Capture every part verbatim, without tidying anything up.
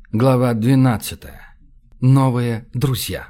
Глава двенадцатая. Новые друзья.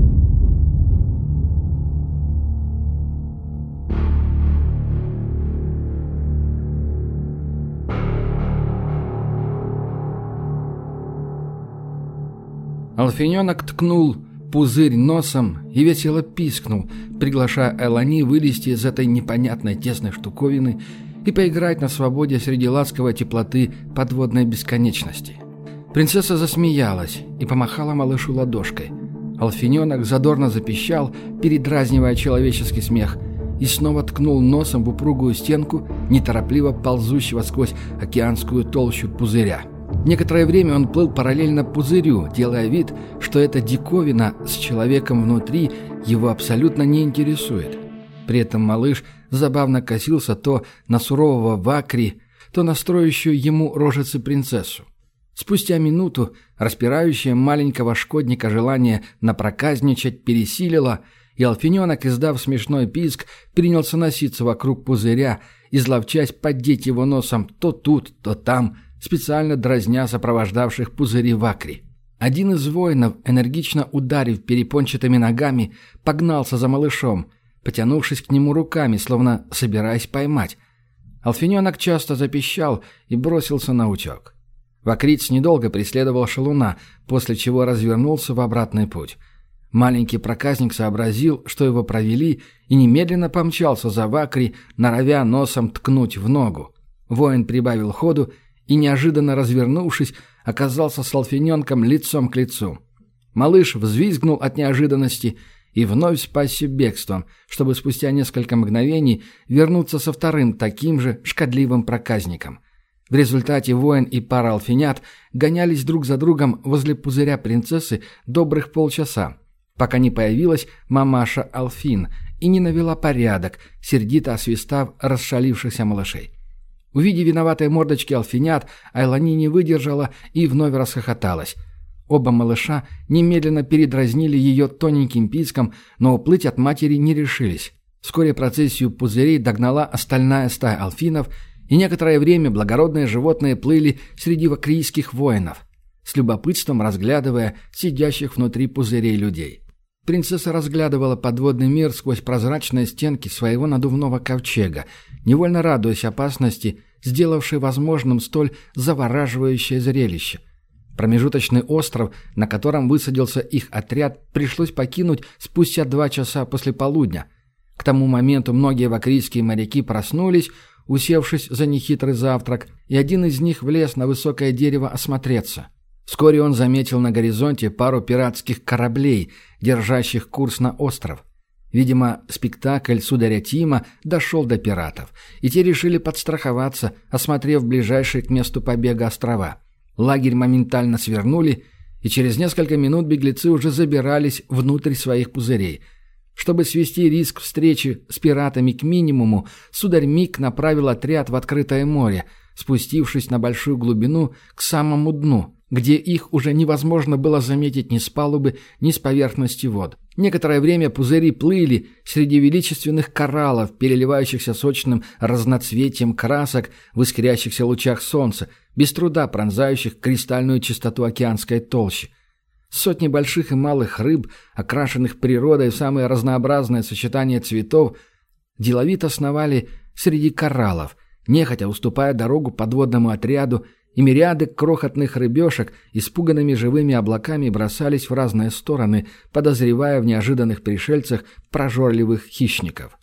Алфиненок ткнул пузырь носом и весело пискнул, приглашая Элани вылезти из этой непонятной тесной штуковины и поиграть на свободе среди ласковой теплоты подводной бесконечности. Принцесса засмеялась и помахала малышу ладошкой. Алфиненок задорно запищал, передразнивая человеческий смех, и снова ткнул носом в упругую стенку неторопливо ползущего сквозь океанскую толщу пузыря. Некоторое время он плыл параллельно пузырю, делая вид, что эта диковина с человеком внутри его абсолютно не интересует. При этом малыш забавно косился то на сурового Вакри, то на строящую ему рожицы принцессу. Спустя минуту распирающее маленького шкодника желание напроказничать пересилило, и Алфиненок, издав смешной писк, принялся носиться вокруг пузыря, изловчась поддеть его носом то тут, то там, специально дразня сопровождавших пузыри Вакри. Один из воинов, энергично ударив перепончатыми ногами, погнался за малышом, потянувшись к нему руками, словно собираясь поймать. Алфиненок часто запищал и бросился на утек. Вакриц недолго преследовал шалуна, после чего развернулся в обратный путь. Маленький проказник сообразил, что его провели, и немедленно помчался за Вакри, норовя носом ткнуть в ногу. Воин прибавил ходу и, неожиданно развернувшись, оказался с Алфиненком лицом к лицу. Малыш взвизгнул от неожиданности и вновь спасся бегством, чтобы спустя несколько мгновений вернуться со вторым таким же шкодливым проказником. В результате воин и пара алфинят гонялись друг за другом возле пузыря принцессы добрых полчаса, пока не появилась мамаша Алфин и не навела порядок, сердито освистав расшалившихся малышей. Увидев виноватые мордочки алфинят, Айлани не выдержала и вновь расхохоталась. Оба малыша немедленно передразнили ее тоненьким писком, но уплыть от матери не решились. Вскоре процессию пузырей догнала остальная стая алфинов, и некоторое время благородные животные плыли среди вакрийских воинов, с любопытством разглядывая сидящих внутри пузырей людей. Принцесса разглядывала подводный мир сквозь прозрачные стенки своего надувного ковчега, невольно радуясь опасности, сделавшей возможным столь завораживающее зрелище. Промежуточный остров, на котором высадился их отряд, пришлось покинуть спустя два часа после полудня. К тому моменту многие вакрийские моряки проснулись, усевшись за нехитрый завтрак, и один из них влез на высокое дерево осмотреться. Вскоре он заметил на горизонте пару пиратских кораблей, держащих курс на остров. Видимо, спектакль сударя Тима дошел до пиратов, и те решили подстраховаться, осмотрев ближайшие к месту побега острова. Лагерь моментально свернули, и через несколько минут беглецы уже забирались внутрь своих пузырей. Чтобы свести риск встречи с пиратами к минимуму, сударь Мик направил отряд в открытое море, спустившись на большую глубину к самому дну, где их уже невозможно было заметить ни с палубы, ни с поверхности вод. Некоторое время пузыри плыли среди величественных кораллов, переливающихся сочным разноцветием красок в искрящихся лучах солнца, без труда пронзающих кристальную чистоту океанской толщи. Сотни больших и малых рыб, окрашенных природой в самые разнообразные сочетания цветов, деловито сновали среди кораллов, нехотя уступая дорогу подводному отряду, и мириады крохотных рыбешек испуганными живыми облаками бросались в разные стороны, подозревая в неожиданных пришельцах прожорливых хищников.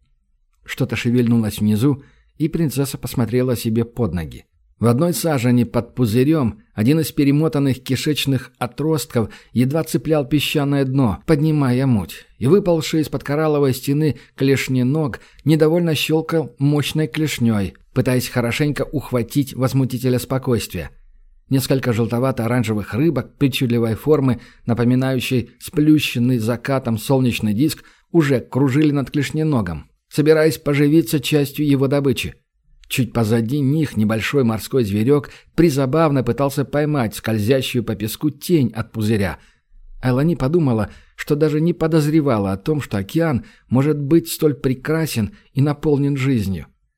Что-то шевельнулось внизу, и принцесса посмотрела себе под ноги. В одной сажени под пузырем один из перемотанных кишечных отростков едва цеплял песчаное дно, поднимая муть, и выпалший из-под коралловой стены клешненог недовольно щелкал мощной клешней, пытаясь хорошенько ухватить возмутителя спокойствия. Несколько желтовато-оранжевых рыбок причудливой формы, напоминающей сплющенный закатом солнечный диск, уже кружили над клешненогом, собираясь поживиться частью его добычи. Чуть позади них небольшой морской зверек призабавно пытался поймать скользящую по песку тень от пузыря. Айлани подумала, что даже не подозревала о том, что океан может быть столь прекрасен и наполнен жизнью.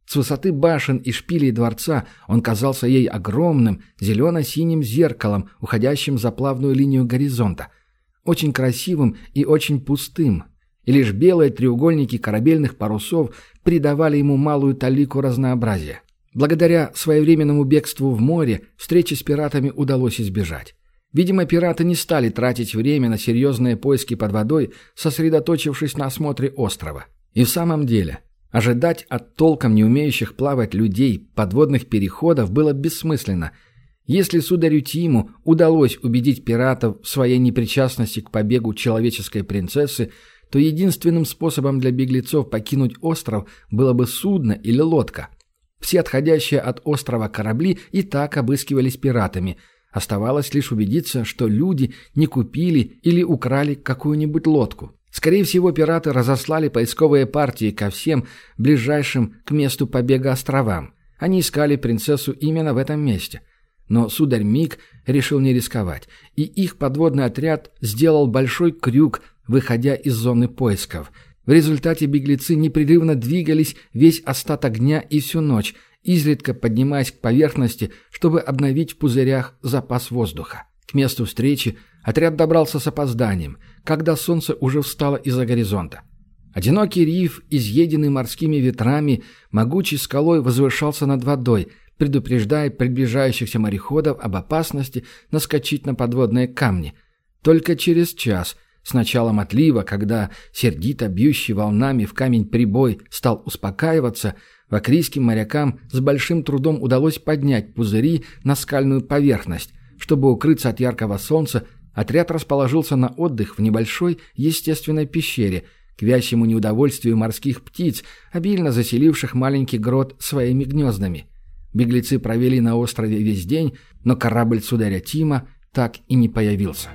С высоты башен и шпилей дворца он казался ей огромным зелено-синим зеркалом, уходящим за плавную линию горизонта. Очень красивым и очень пустым. И лишь белые треугольники корабельных парусов придавали ему малую талику разнообразия. Благодаря своевременному бегству в море встречи с пиратами удалось избежать. Видимо, пираты не стали тратить время на серьезные поиски под водой, сосредоточившись на осмотре острова. И в самом деле, ожидать от толком не умеющих плавать людей подводных переходов было бессмысленно. Если сударю Тиму удалось убедить пиратов в своей непричастности к побегу человеческой принцессы, то единственным способом для беглецов покинуть остров было бы судно или лодка. Все отходящие от острова корабли и так обыскивались пиратами. Оставалось лишь убедиться, что люди не купили или украли какую-нибудь лодку. Скорее всего, пираты разослали поисковые партии ко всем ближайшим к месту побега островам. Они искали принцессу именно в этом месте. Но сударь Мик решил не рисковать, и их подводный отряд сделал большой крюк, выходя из зоны поисков. В результате беглецы непрерывно двигались весь остаток дня и всю ночь, изредка поднимаясь к поверхности, чтобы обновить в пузырях запас воздуха. К месту встречи отряд добрался с опозданием, когда солнце уже встало из-за горизонта. Одинокий риф, изъеденный морскими ветрами, могучей скалой возвышался над водой, предупреждая приближающихся мореходов об опасности наскочить на подводные камни. Только через час, с началом отлива, когда сердито бьющий волнами в камень прибой стал успокаиваться, вакрийским морякам с большим трудом удалось поднять пузыри на скальную поверхность. Чтобы укрыться от яркого солнца, отряд расположился на отдых в небольшой естественной пещере, к вящему неудовольствию морских птиц, обильно заселивших маленький грот своими гнездами. Беглецы провели на острове весь день, но корабль сударя Тима так и не появился.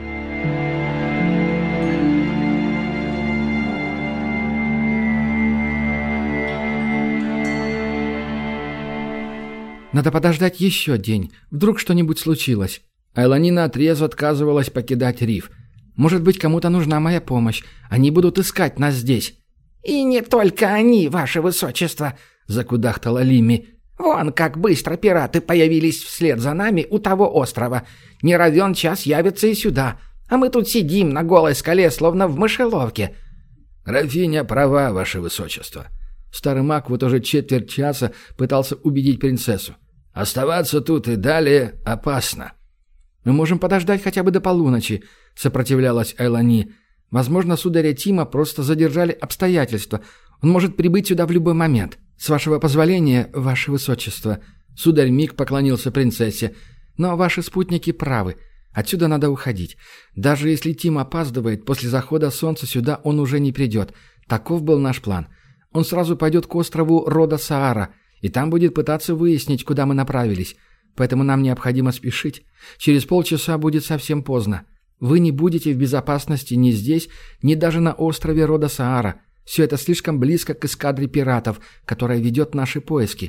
«Надо подождать еще день. Вдруг что-нибудь случилось». Айлани наотрез отказывалась покидать риф. «Может быть, кому-то нужна моя помощь. Они будут искать нас здесь». «И не только они, ваше высочество», — закудахтала Лимми. «Вон как быстро пираты появились вслед за нами у того острова. Не равен час явятся и сюда. А мы тут сидим на голой скале, словно в мышеловке». «Графиня права, ваше высочество». Старый маг вот уже четверть часа пытался убедить принцессу. «Оставаться тут и далее опасно». «Мы можем подождать хотя бы до полуночи», — сопротивлялась Айлани. «Возможно, сударя Тима просто задержали обстоятельства. Он может прибыть сюда в любой момент. С вашего позволения, ваше высочество». Сударь Мик поклонился принцессе. «Но ваши спутники правы. Отсюда надо уходить. Даже если Тим опаздывает, после захода солнца сюда он уже не придет. Таков был наш план. Он сразу пойдет к острову Рода Саара, и там будет пытаться выяснить, куда мы направились. Поэтому нам необходимо спешить. Через полчаса будет совсем поздно. Вы не будете в безопасности ни здесь, ни даже на острове Рода Саара. Все это слишком близко к эскадре пиратов, которая ведет наши поиски».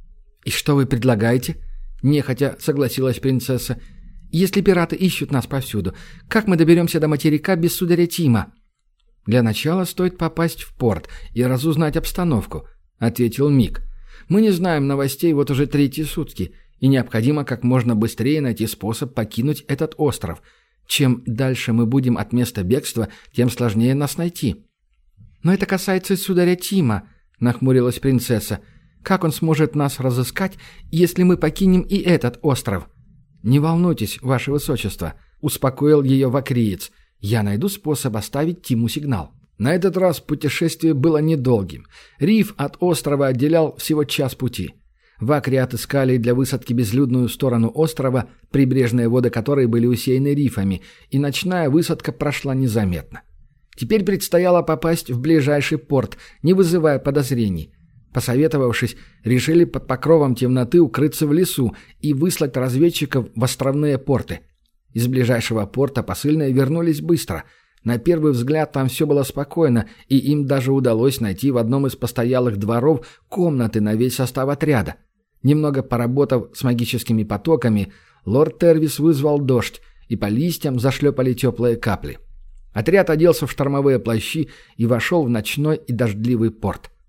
«И что вы предлагаете?» – нехотя согласилась принцесса. «Если пираты ищут нас повсюду, как мы доберемся до материка без сударя Тима?» «Для начала стоит попасть в порт и разузнать обстановку», — ответил Мик. «Мы не знаем новостей вот уже третьи сутки, и необходимо как можно быстрее найти способ покинуть этот остров. Чем дальше мы будем от места бегства, тем сложнее нас найти». «Но это касается и сударя Тима», — нахмурилась принцесса. «Как он сможет нас разыскать, если мы покинем и этот остров?» «Не волнуйтесь, ваше высочество», — успокоил ее вакриец. «Я найду способ оставить Тиму сигнал». На этот раз путешествие было недолгим. Риф от острова отделял всего час пути. Вакри отыскали для высадки безлюдную сторону острова, прибрежные воды которой были усеяны рифами, и ночная высадка прошла незаметно. Теперь предстояло попасть в ближайший порт, не вызывая подозрений. Посоветовавшись, решили под покровом темноты укрыться в лесу и выслать разведчиков в островные порты. Из ближайшего порта посыльные вернулись быстро. На первый взгляд там все было спокойно, и им даже удалось найти в одном из постоялых дворов комнаты на весь состав отряда. Немного поработав с магическими потоками, лорд Тервис вызвал дождь, и по листьям зашлепали теплые капли. Отряд оделся в штормовые плащи и вошел в ночной и дождливый порт.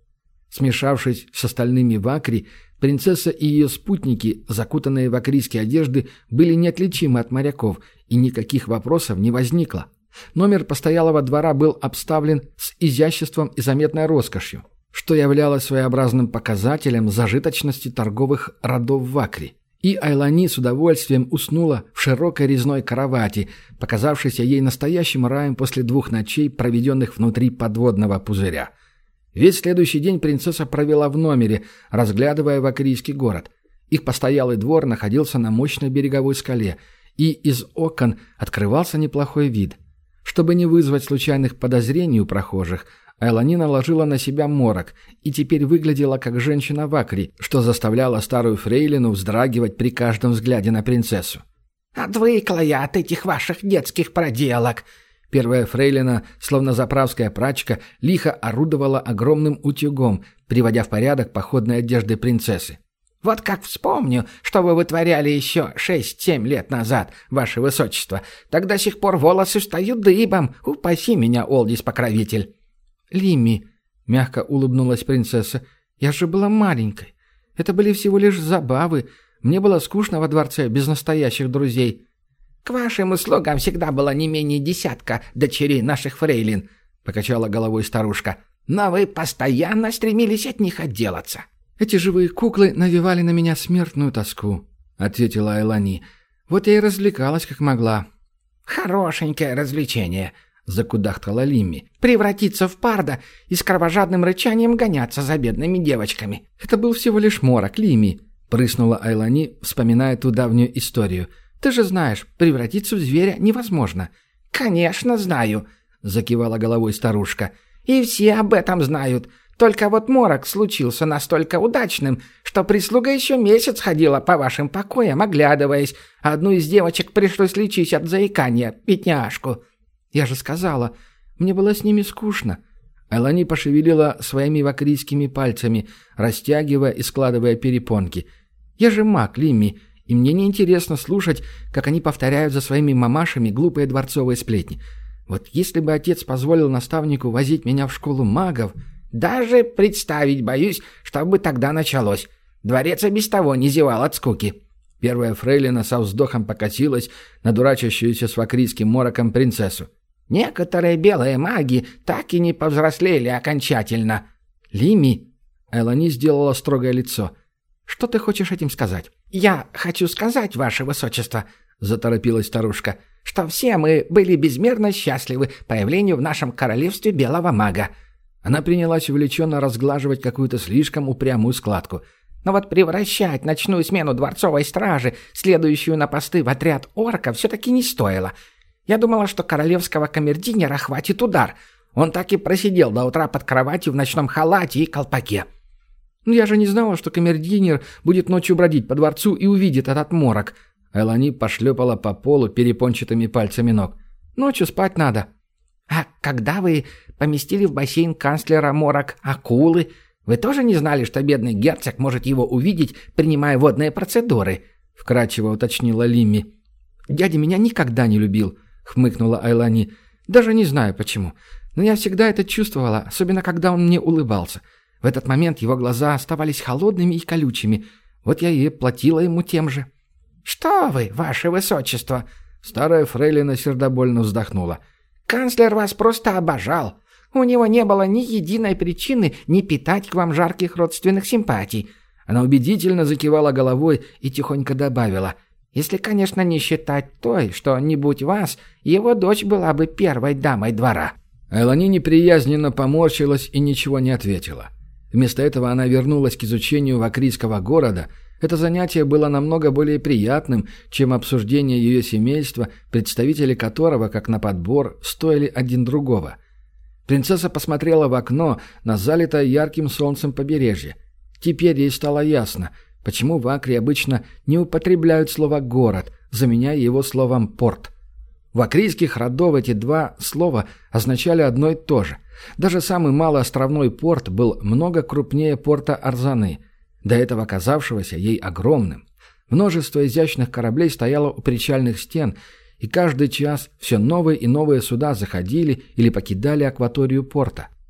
Смешавшись с остальными в Акре, принцесса и ее спутники, закутанные в акрийские одежды, были неотличимы от моряков, и никаких вопросов не возникло. Номер постоялого двора был обставлен с изяществом и заметной роскошью, что являлось своеобразным показателем зажиточности торговых родов в Акре. И Айлани с удовольствием уснула в широкой резной кровати, показавшейся ей настоящим раем после двух ночей, проведенных внутри подводного пузыря. Весь следующий день принцесса провела в номере, разглядывая вакрийский город. Их постоялый двор находился на мощной береговой скале, и из окон открывался неплохой вид. Чтобы не вызвать случайных подозрений у прохожих, Айлани наложила на себя морок и теперь выглядела как женщина в Акре, что заставляло старую фрейлину вздрагивать при каждом взгляде на принцессу. «Отвыкла я от этих ваших детских проделок!» Первая фрейлина, словно заправская прачка, лихо орудовала огромным утюгом, приводя в порядок походные одежды принцессы. «Вот как вспомню, что вы вытворяли еще шесть-семь лет назад, ваше высочество, так до сих пор волосы встают дыбом. Упаси меня, Олдис-покровитель!» «Лимми», — мягко улыбнулась принцесса, — «я же была маленькой. Это были всего лишь забавы. Мне было скучно во дворце без настоящих друзей». «К вашим услугам всегда было не менее десятка дочерей наших фрейлин», — покачала головой старушка. «Но вы постоянно стремились от них отделаться». «Эти живые куклы навевали на меня смертную тоску», — ответила Айлани. «Вот я и развлекалась, как могла». «Хорошенькое развлечение», — закудахтала Лимми. «Превратиться в парда и с кровожадным рычанием гоняться за бедными девочками». «Это был всего лишь морок, Лимми», — прыснула Айлани, вспоминая ту давнюю историю. «Ты же знаешь, превратиться в зверя невозможно». «Конечно знаю», — закивала головой старушка. «И все об этом знают. Только вот морок случился настолько удачным, что прислуга еще месяц ходила по вашим покоям, оглядываясь. Одну из девочек пришлось лечить от заикания, бедняжку». «Я же сказала, мне было с ними скучно». Айлани пошевелила своими вакрийскими пальцами, растягивая и складывая перепонки. «Я же маг, Лимми, и мне неинтересно слушать, как они повторяют за своими мамашами глупые дворцовые сплетни. Вот если бы отец позволил наставнику возить меня в школу магов...» «Даже представить боюсь, что бы тогда началось. Дворец и без того не зевал от скуки». Первая фрейлина со вздохом покатилась на дурачащуюся с вакрийским мороком принцессу. «Некоторые белые маги так и не повзрослели окончательно». «Лимми», — Айлани сделала строгое лицо, — «что ты хочешь этим сказать?» «Я хочу сказать, ваше высочество», — заторопилась старушка, — «что все мы были безмерно счастливы появлению в нашем королевстве белого мага». Она принялась увлеченно разглаживать какую-то слишком упрямую складку. «Но вот превращать ночную смену дворцовой стражи, следующую на посты, в отряд орков, все-таки не стоило. Я думала, что королевского камердинера хватит удар. Он так и просидел до утра под кроватью в ночном халате и колпаке». «Ну я же не знала, что камердинер будет ночью бродить по дворцу и увидит этот морок». Айлани пошлепала по полу перепончатыми пальцами ног. «Ночью спать надо». «А когда вы поместили в бассейн канцлера морок акулы, вы тоже не знали, что бедный герцог может его увидеть, принимая водные процедуры?» — вкратчиво уточнила Лимми. «Дядя меня никогда не любил», — хмыкнула Айлани. «Даже не знаю почему. Но я всегда это чувствовала, особенно когда он мне улыбался. В этот момент его глаза оставались холодными и колючими. Вот я и платила ему тем же». «Что вы, ваше высочество!» Старая фрейлина сердобольно вздохнула. «Канцлер вас просто обожал. У него не было ни единой причины не питать к вам жарких родственных симпатий». Она убедительно закивала головой и тихонько добавила. «Если, конечно, не считать той, что, не будь вас, его дочь была бы первой дамой двора». Айлани неприязненно поморщилась и ничего не ответила. Вместо этого она вернулась к изучению вакрийского города. Это занятие было намного более приятным, чем обсуждение ее семейства, представители которого, как на подбор, стоили один другого. Принцесса посмотрела в окно на залитое ярким солнцем побережье. Теперь ей стало ясно, почему в Акре обычно не употребляют слово «город», заменяя его словом «порт». В акрийских родов эти два слова означали одно и то же. Даже самый малоостровной порт был много крупнее порта Арзаны, до этого казавшегося ей огромным. Множество изящных кораблей стояло у причальных стен, и каждый час все новые и новые суда заходили или покидали акваторию порта.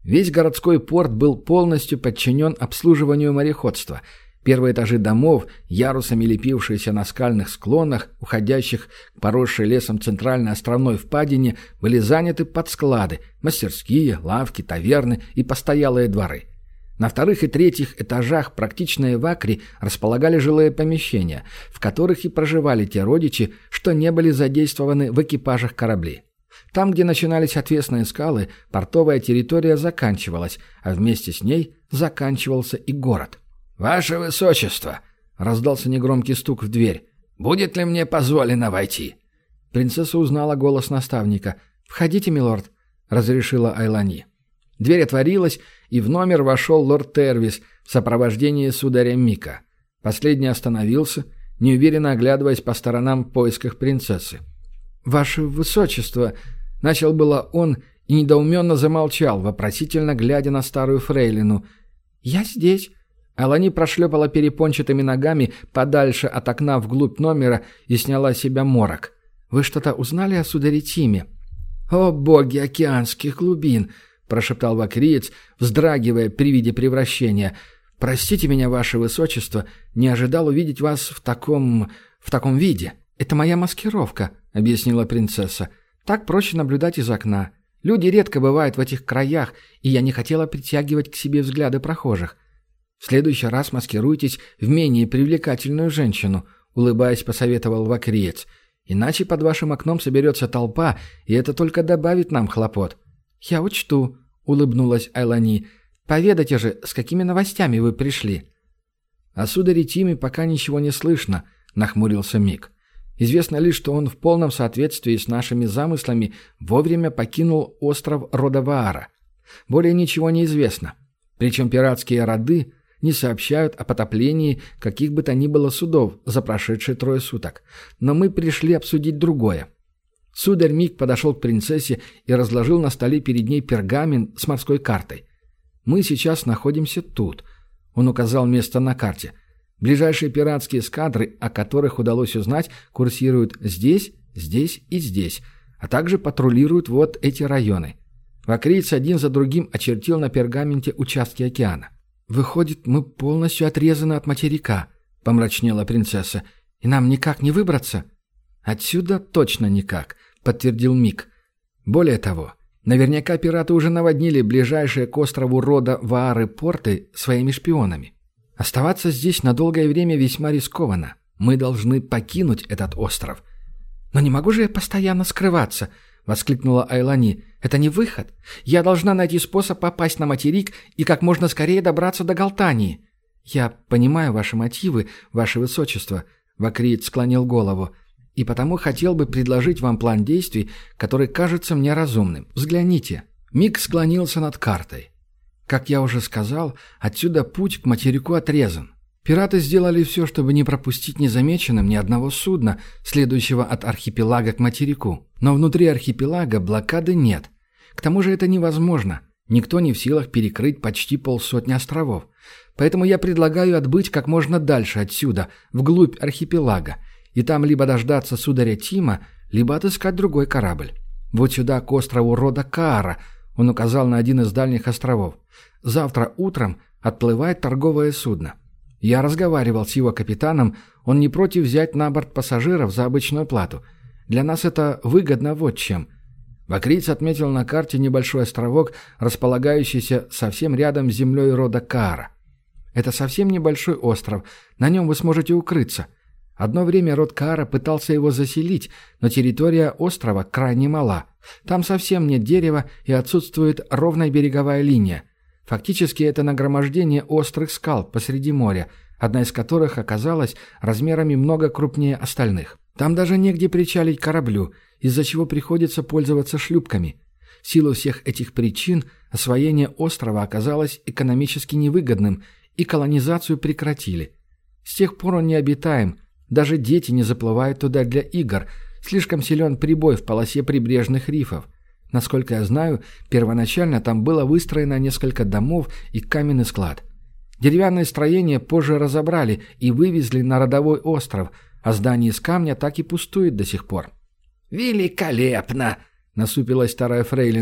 Весь городской порт был полностью подчинен обслуживанию мореходства. Первые этажи домов, ярусами лепившиеся на скальных склонах, уходящих к поросшей лесом центральной островной впадине, были заняты под склады, мастерские, лавки, таверны и постоялые дворы. На вторых и третьих этажах практичные вакри располагали жилые помещения, в которых и проживали те родичи, что не были задействованы в экипажах кораблей. Там, где начинались отвесные скалы, портовая территория заканчивалась, а вместе с ней заканчивался и город. «Ваше Высочество!» — раздался негромкий стук в дверь. «Будет ли мне позволено войти?» Принцесса узнала голос наставника. «Входите, милорд», — разрешила Айлани. Дверь отворилась, и в номер вошел лорд Тервис в сопровождении сударя Мика. Последний остановился, неуверенно оглядываясь по сторонам в поисках принцессы. «Ваше Высочество!» — начал было он и недоуменно замолчал, вопросительно глядя на старую фрейлину. «Я здесь!» Алани прошлепала перепончатыми ногами подальше от окна вглубь номера и сняла с себя морок. «Вы что-то узнали о сударе Тиме?» «О, боги океанских глубин!» — прошептал вакриец, вздрагивая при виде превращения. «Простите меня, ваше высочество, не ожидал увидеть вас в таком... в таком виде. Это моя маскировка», — объяснила принцесса. «Так проще наблюдать из окна. Люди редко бывают в этих краях, и я не хотела притягивать к себе взгляды прохожих. В следующий раз маскируйтесь в менее привлекательную женщину», — улыбаясь, посоветовал вакриец. «Иначе под вашим окном соберется толпа, и это только добавит нам хлопот». «Я учту», — улыбнулась Айлани. «Поведайте же, с какими новостями вы пришли?» «О сударе Тиме пока ничего не слышно», — нахмурился Мик. «Известно лишь, что он в полном соответствии с нашими замыслами вовремя покинул остров рода Ваара. Более ничего не известно. Причем пиратские роды не сообщают о потоплении каких бы то ни было судов за прошедшие трое суток. Но мы пришли обсудить другое». Сударь Мик подошел к принцессе и разложил на столе перед ней пергамент с морской картой. «Мы сейчас находимся тут», — он указал место на карте. «Ближайшие пиратские эскадры, о которых удалось узнать, курсируют здесь, здесь и здесь, а также патрулируют вот эти районы». Вакриец один за другим очертил на пергаменте участки океана. «Выходит, мы полностью отрезаны от материка», — помрачнела принцесса, — «и нам никак не выбраться?» «Отсюда точно никак», — подтвердил Мик. «Более того, наверняка пираты уже наводнили ближайшие к острову рода Ваары порты своими шпионами. Оставаться здесь на долгое время весьма рискованно. Мы должны покинуть этот остров». «Но не могу же я постоянно скрываться», — воскликнула Айлани. «Это не выход. Я должна найти способ попасть на материк и как можно скорее добраться до Галтании». «Я понимаю ваши мотивы, ваше высочество», — вакриец склонил голову. «И потому хотел бы предложить вам план действий, который кажется мне разумным. Взгляните». Мик склонился над картой. «Как я уже сказал, отсюда путь к материку отрезан. Пираты сделали все, чтобы не пропустить незамеченным ни одного судна, следующего от архипелага к материку. Но внутри архипелага блокады нет. К тому же это невозможно. Никто не в силах перекрыть почти полсотни островов. Поэтому я предлагаю отбыть как можно дальше отсюда, вглубь архипелага, и там либо дождаться сударя Тима, либо отыскать другой корабль. Вот сюда, к острову рода Каара», — он указал на один из дальних островов. «Завтра утром отплывает торговое судно. Я разговаривал с его капитаном, он не против взять на борт пассажиров за обычную плату. Для нас это выгодно вот чем». Вакриец отметил на карте небольшой островок, располагающийся совсем рядом с землей рода Каара. «Это совсем небольшой остров, на нем вы сможете укрыться. Одно время род Каара пытался его заселить, но территория острова крайне мала. Там совсем нет дерева и отсутствует ровная береговая линия. Фактически это нагромождение острых скал посреди моря, одна из которых оказалась размерами много крупнее остальных. Там даже негде причалить кораблю, из-за чего приходится пользоваться шлюпками. В силу всех этих причин освоение острова оказалось экономически невыгодным, и колонизацию прекратили. С тех пор он необитаем, даже дети не заплывают туда для игр, слишком силен прибой в полосе прибрежных рифов. Насколько я знаю, первоначально там было выстроено несколько домов и каменный склад. Деревянные строения позже разобрали и вывезли на родовой остров, а здание из камня так и пустует до сих пор. «Великолепно!» — насупилась старая фрейлина.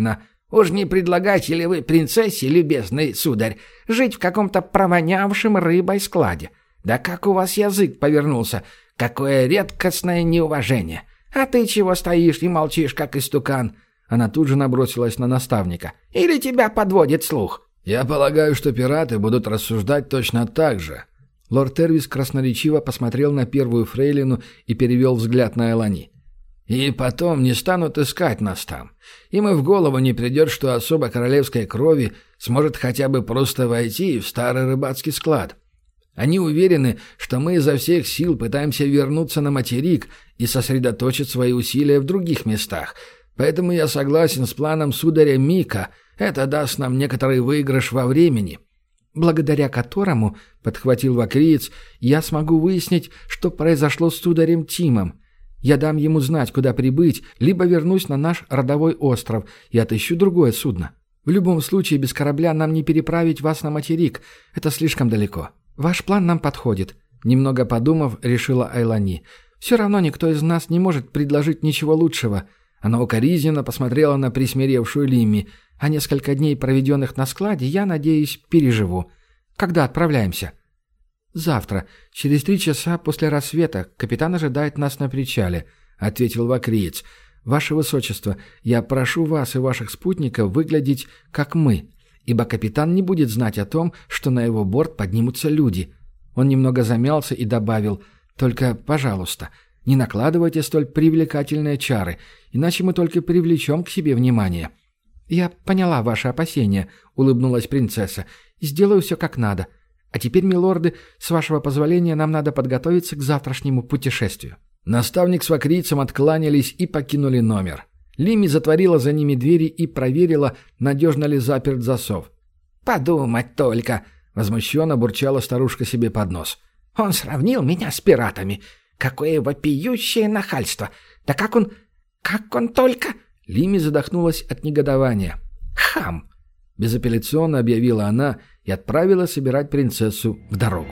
Уж не предлагаете ли вы принцессе, любезный сударь, жить в каком-то провонявшем рыбой складе? Да как у вас язык повернулся? Какое редкостное неуважение! А ты чего стоишь и молчишь, как истукан?» Она тут же набросилась на наставника. «Или тебя подводит слух?» «Я полагаю, что пираты будут рассуждать точно так же». Лорд Тервис красноречиво посмотрел на первую фрейлину и перевел взгляд на Элани. «И потом не станут искать нас там. Им и в голову не придет, что особо королевской крови сможет хотя бы просто войти в старый рыбацкий склад. Они уверены, что мы изо всех сил пытаемся вернуться на материк и сосредоточить свои усилия в других местах. Поэтому я согласен с планом сударя Мика. Это даст нам некоторый выигрыш во времени, благодаря которому, — подхватил вакриец, — я смогу выяснить, что произошло с сударем Тимом. Я дам ему знать, куда прибыть, либо вернусь на наш родовой остров и отыщу другое судно. В любом случае, без корабля нам не переправить вас на материк. Это слишком далеко. Ваш план нам подходит», — немного подумав, решила Айлани. «Все равно никто из нас не может предложить ничего лучшего». Она укоризненно посмотрела на присмиревшую Лимми. «А несколько дней, проведенных на складе, я, надеюсь, переживу. Когда отправляемся?» «Завтра. Через три часа после рассвета. Капитан ожидает нас на причале», — ответил вакриец. «Ваше Высочество, я прошу вас и ваших спутников выглядеть как мы, ибо капитан не будет знать о том, что на его борт поднимутся люди». Он немного замялся и добавил: «Только, пожалуйста, не накладывайте столь привлекательные чары, иначе мы только привлечем к себе внимание». «Я поняла ваши опасения», — улыбнулась принцесса. «Сделаю все как надо. А теперь, милорды, с вашего позволения, нам надо подготовиться к завтрашнему путешествию». Наставник с вакрийцем откланялись и покинули номер. Лимми затворила за ними двери и проверила, надежно ли заперт засов. «Подумать только!» — возмущенно бурчала старушка себе под нос. «Он сравнил меня с пиратами. Какое вопиющее нахальство! Да как он... как он только...» Лимми задохнулась от негодования. «Хам!» — безапелляционно объявила она и отправила собирать принцессу в дорогу.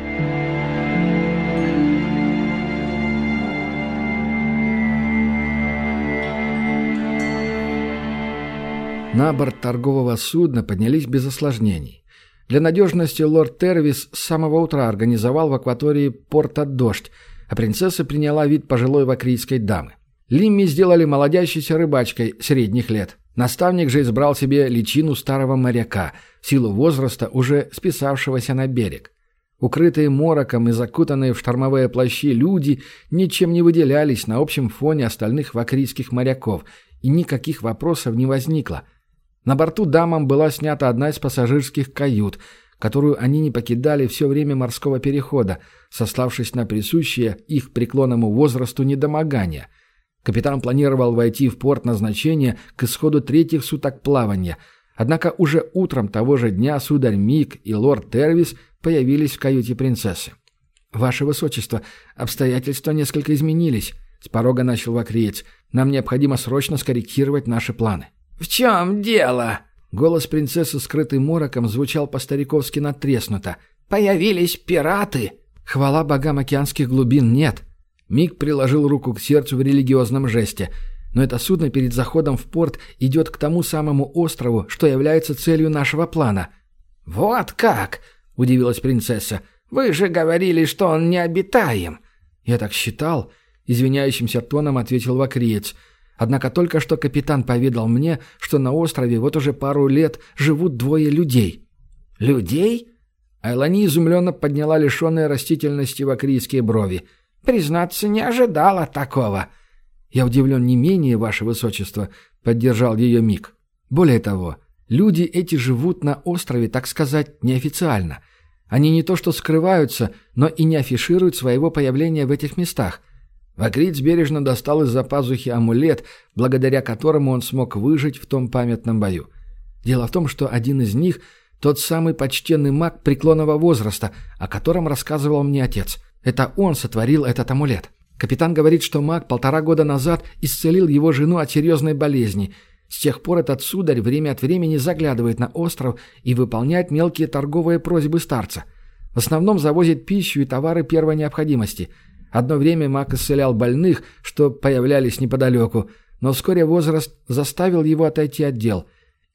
На борт торгового судна поднялись без осложнений. Для надежности лорд Тервис с самого утра организовал в акватории порта дождь, а принцесса приняла вид пожилой вакрийской дамы. Лимми сделали молодящейся рыбачкой средних лет. Наставник же избрал себе личину старого моряка, в силу возраста уже списавшегося на берег. Укрытые мороком и закутанные в штормовые плащи люди ничем не выделялись на общем фоне остальных вакрийских моряков, и никаких вопросов не возникло. На борту дамам была снята одна из пассажирских кают, которую они не покидали все время морского перехода, сославшись на присущее их преклонному возрасту недомогание. Капитан планировал войти в порт назначения к исходу третьих суток плавания, однако уже утром того же дня сударь Мик и лорд Тервис появились в каюте принцессы. «Ваше Высочество, обстоятельства несколько изменились», — с порога начал вакриец. «Нам необходимо срочно скорректировать наши планы». «В чем дело?» Голос принцессы, скрытый мороком, звучал по-стариковски надтреснуто. «Появились пираты!» «Хвала богам океанских глубин, нет!» Мик приложил руку к сердцу в религиозном жесте. «Но это судно перед заходом в порт идет к тому самому острову, что является целью нашего плана». «Вот как!» — удивилась принцесса. «Вы же говорили, что он необитаем!» «Я так считал», — извиняющимся тоном ответил вакриец. «Однако только что капитан поведал мне, что на острове вот уже пару лет живут двое людей». «Людей?» Айлани изумленно подняла лишенные растительности вакрийские брови. «Признаться, не ожидала такого». «Я удивлен не менее, ваше высочество», — поддержал ее Мик. «Более того, люди эти живут на острове, так сказать, неофициально. Они не то что скрываются, но и не афишируют своего появления в этих местах». Вакриец бережно достал из-за пазухи амулет, благодаря которому он смог выжить в том памятном бою. Дело в том, что один из них — тот самый почтенный маг преклонного возраста, о котором рассказывал мне отец. Это он сотворил этот амулет. Капитан говорит, что маг полтора года назад исцелил его жену от серьезной болезни. С тех пор этот сударь время от времени заглядывает на остров и выполняет мелкие торговые просьбы старца. В основном завозит пищу и товары первой необходимости. Одно время маг исцелял больных, что появлялись неподалеку, но вскоре возраст заставил его отойти от дел,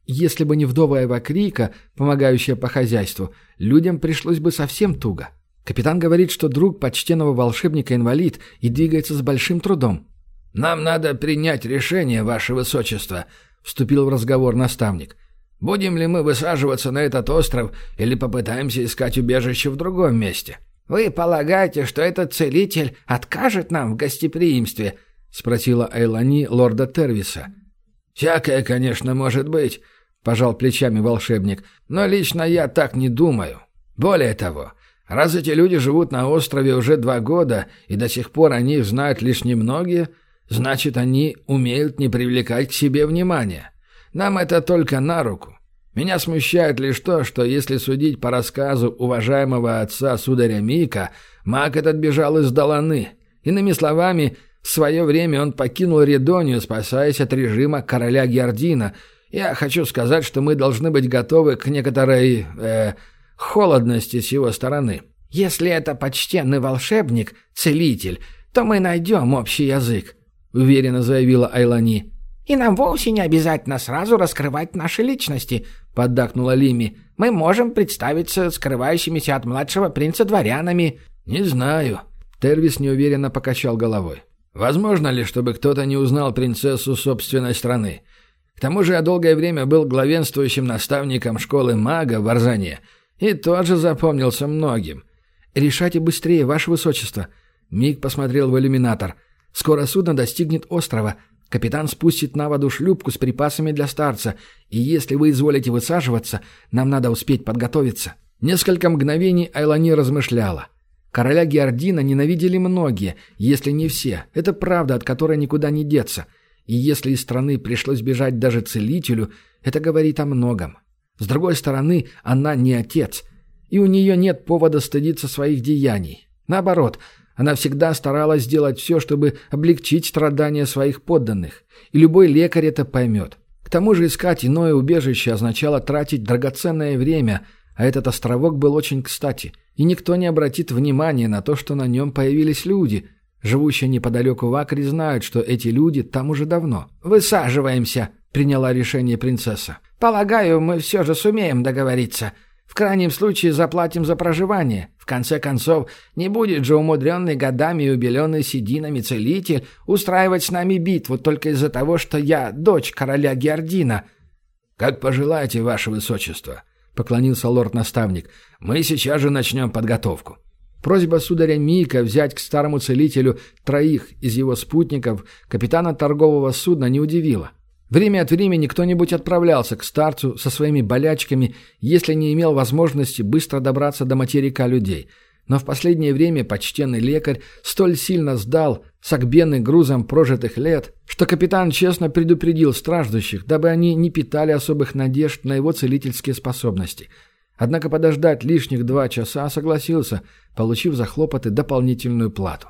Если бы не вдовая Вакрийка, помогающая по хозяйству, людям пришлось бы совсем туго. Капитан говорит, что друг почтенного волшебника инвалид и двигается с большим трудом. «Нам надо принять решение, ваше высочество», — вступил в разговор наставник. «Будем ли мы высаживаться на этот остров или попытаемся искать убежище в другом месте?» «Вы полагаете, что этот целитель откажет нам в гостеприимстве?» — спросила Эйлани лорда Тервиса. «Всякое, конечно, может быть», — пожал плечами волшебник, «но лично я так не думаю. Более того, раз эти люди живут на острове уже два года, и до сих пор о них знают лишь немногие, значит, они умеют не привлекать к себе внимания. Нам это только на руку. Меня смущает лишь то, что, если судить по рассказу уважаемого отца сударя Мика, маг этот бежал из Доланы. Иными словами, в свое время он покинул Редонию, спасаясь от режима короля Гердина. Я хочу сказать, что мы должны быть готовы к некоторой... Э, холодности с его стороны». «Если это почтенный волшебник, целитель, то мы найдем общий язык», — уверенно заявила Айлани. «И нам вовсе не обязательно сразу раскрывать наши личности», — поддакнула Лими. «Мы можем представиться скрывающимися от младшего принца дворянами». «Не знаю», — Тервис неуверенно покачал головой. «Возможно ли, чтобы кто-то не узнал принцессу собственной страны? К тому же я долгое время был главенствующим наставником школы мага в Арзане и тоже запомнился многим». «Решайте быстрее, ваше высочество». Мик посмотрел в иллюминатор. «Скоро судно достигнет острова. Капитан спустит на воду шлюпку с припасами для старца, и если вы изволите высаживаться, нам надо успеть подготовиться». Несколько мгновений Айлани размышляла. Короля Геордина ненавидели многие, если не все. Это правда, от которой никуда не деться. И если из страны пришлось бежать даже целителю, это говорит о многом. С другой стороны, она не отец, и у нее нет повода стыдиться своих деяний. Наоборот, она всегда старалась сделать все, чтобы облегчить страдания своих подданных, и любой лекарь это поймет. К тому же искать иное убежище означало тратить драгоценное время, а этот островок был очень кстати, и никто не обратит внимания на то, что на нем появились люди. Живущие неподалеку в Акре знают, что эти люди там уже давно. «Высаживаемся», — приняла решение принцесса. «Полагаю, мы все же сумеем договориться. В крайнем случае заплатим за проживание. В конце концов, не будет же умудренный годами и убеленный сединами целитель устраивать с нами битву только из-за того, что я дочь короля Геордина». «Как пожелаете, ваше высочество», — поклонился лорд-наставник. «Мы сейчас же начнем подготовку». Просьба сударя Мика взять к старому целителю троих из его спутников капитана торгового судна не удивила. Время от времени кто-нибудь отправлялся к старцу со своими болячками, если не имел возможности быстро добраться до материка людей. Но в последнее время почтенный лекарь столь сильно сдал согбенный грузом прожитых лет, что капитан честно предупредил страждущих, дабы они не питали особых надежд на его целительские способности. Однако подождать лишних два часа согласился, получив за хлопоты дополнительную плату.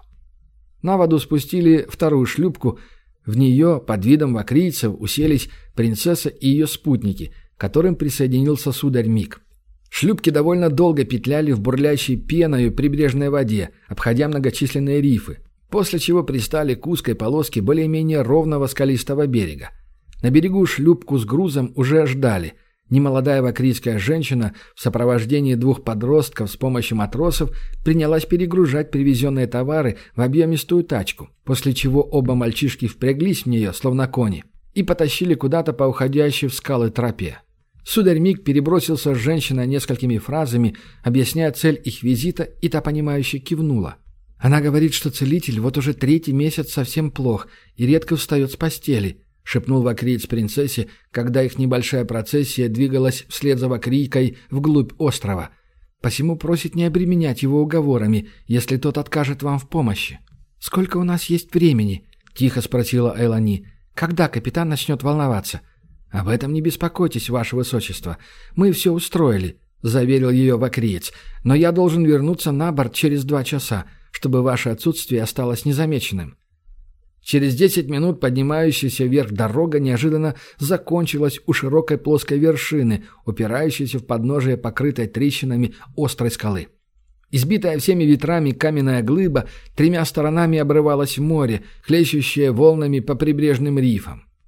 На воду спустили вторую шлюпку. В нее под видом вакрийцев уселись принцесса и ее спутники, к которым присоединился сударь Мик. Шлюпки довольно долго петляли в бурлящей пеною прибрежной воде, обходя многочисленные рифы, после чего пристали к узкой полоске более-менее ровного скалистого берега. На берегу шлюпку с грузом уже ждали. Немолодая вакрийская женщина в сопровождении двух подростков с помощью матросов принялась перегружать привезенные товары в объемистую тачку, после чего оба мальчишки впряглись в нее, словно кони, и потащили куда-то по уходящей в скалы тропе. Сударь Мик перебросился с женщиной несколькими фразами, объясняя цель их визита, и та понимающе кивнула. «Она говорит, что целитель вот уже третий месяц совсем плох и редко встает с постели», — шепнул вакриец принцессе, когда их небольшая процессия двигалась вслед за вакрийкой вглубь острова. «Посему просит не обременять его уговорами, если тот откажет вам в помощи». «Сколько у нас есть времени?» — тихо спросила Эйлани. «Когда капитан начнет волноваться?» «Об этом не беспокойтесь, ваше высочество. Мы все устроили», — заверил ее вакриец. «Но я должен вернуться на борт через два часа, чтобы ваше отсутствие осталось незамеченным». Через десять минут поднимающаяся вверх дорога неожиданно закончилась у широкой плоской вершины, упирающейся в подножие покрытой трещинами острой скалы. Избитая всеми ветрами каменная глыба тремя сторонами обрывалась в море, хлещущее волнами по прибрежным рифам.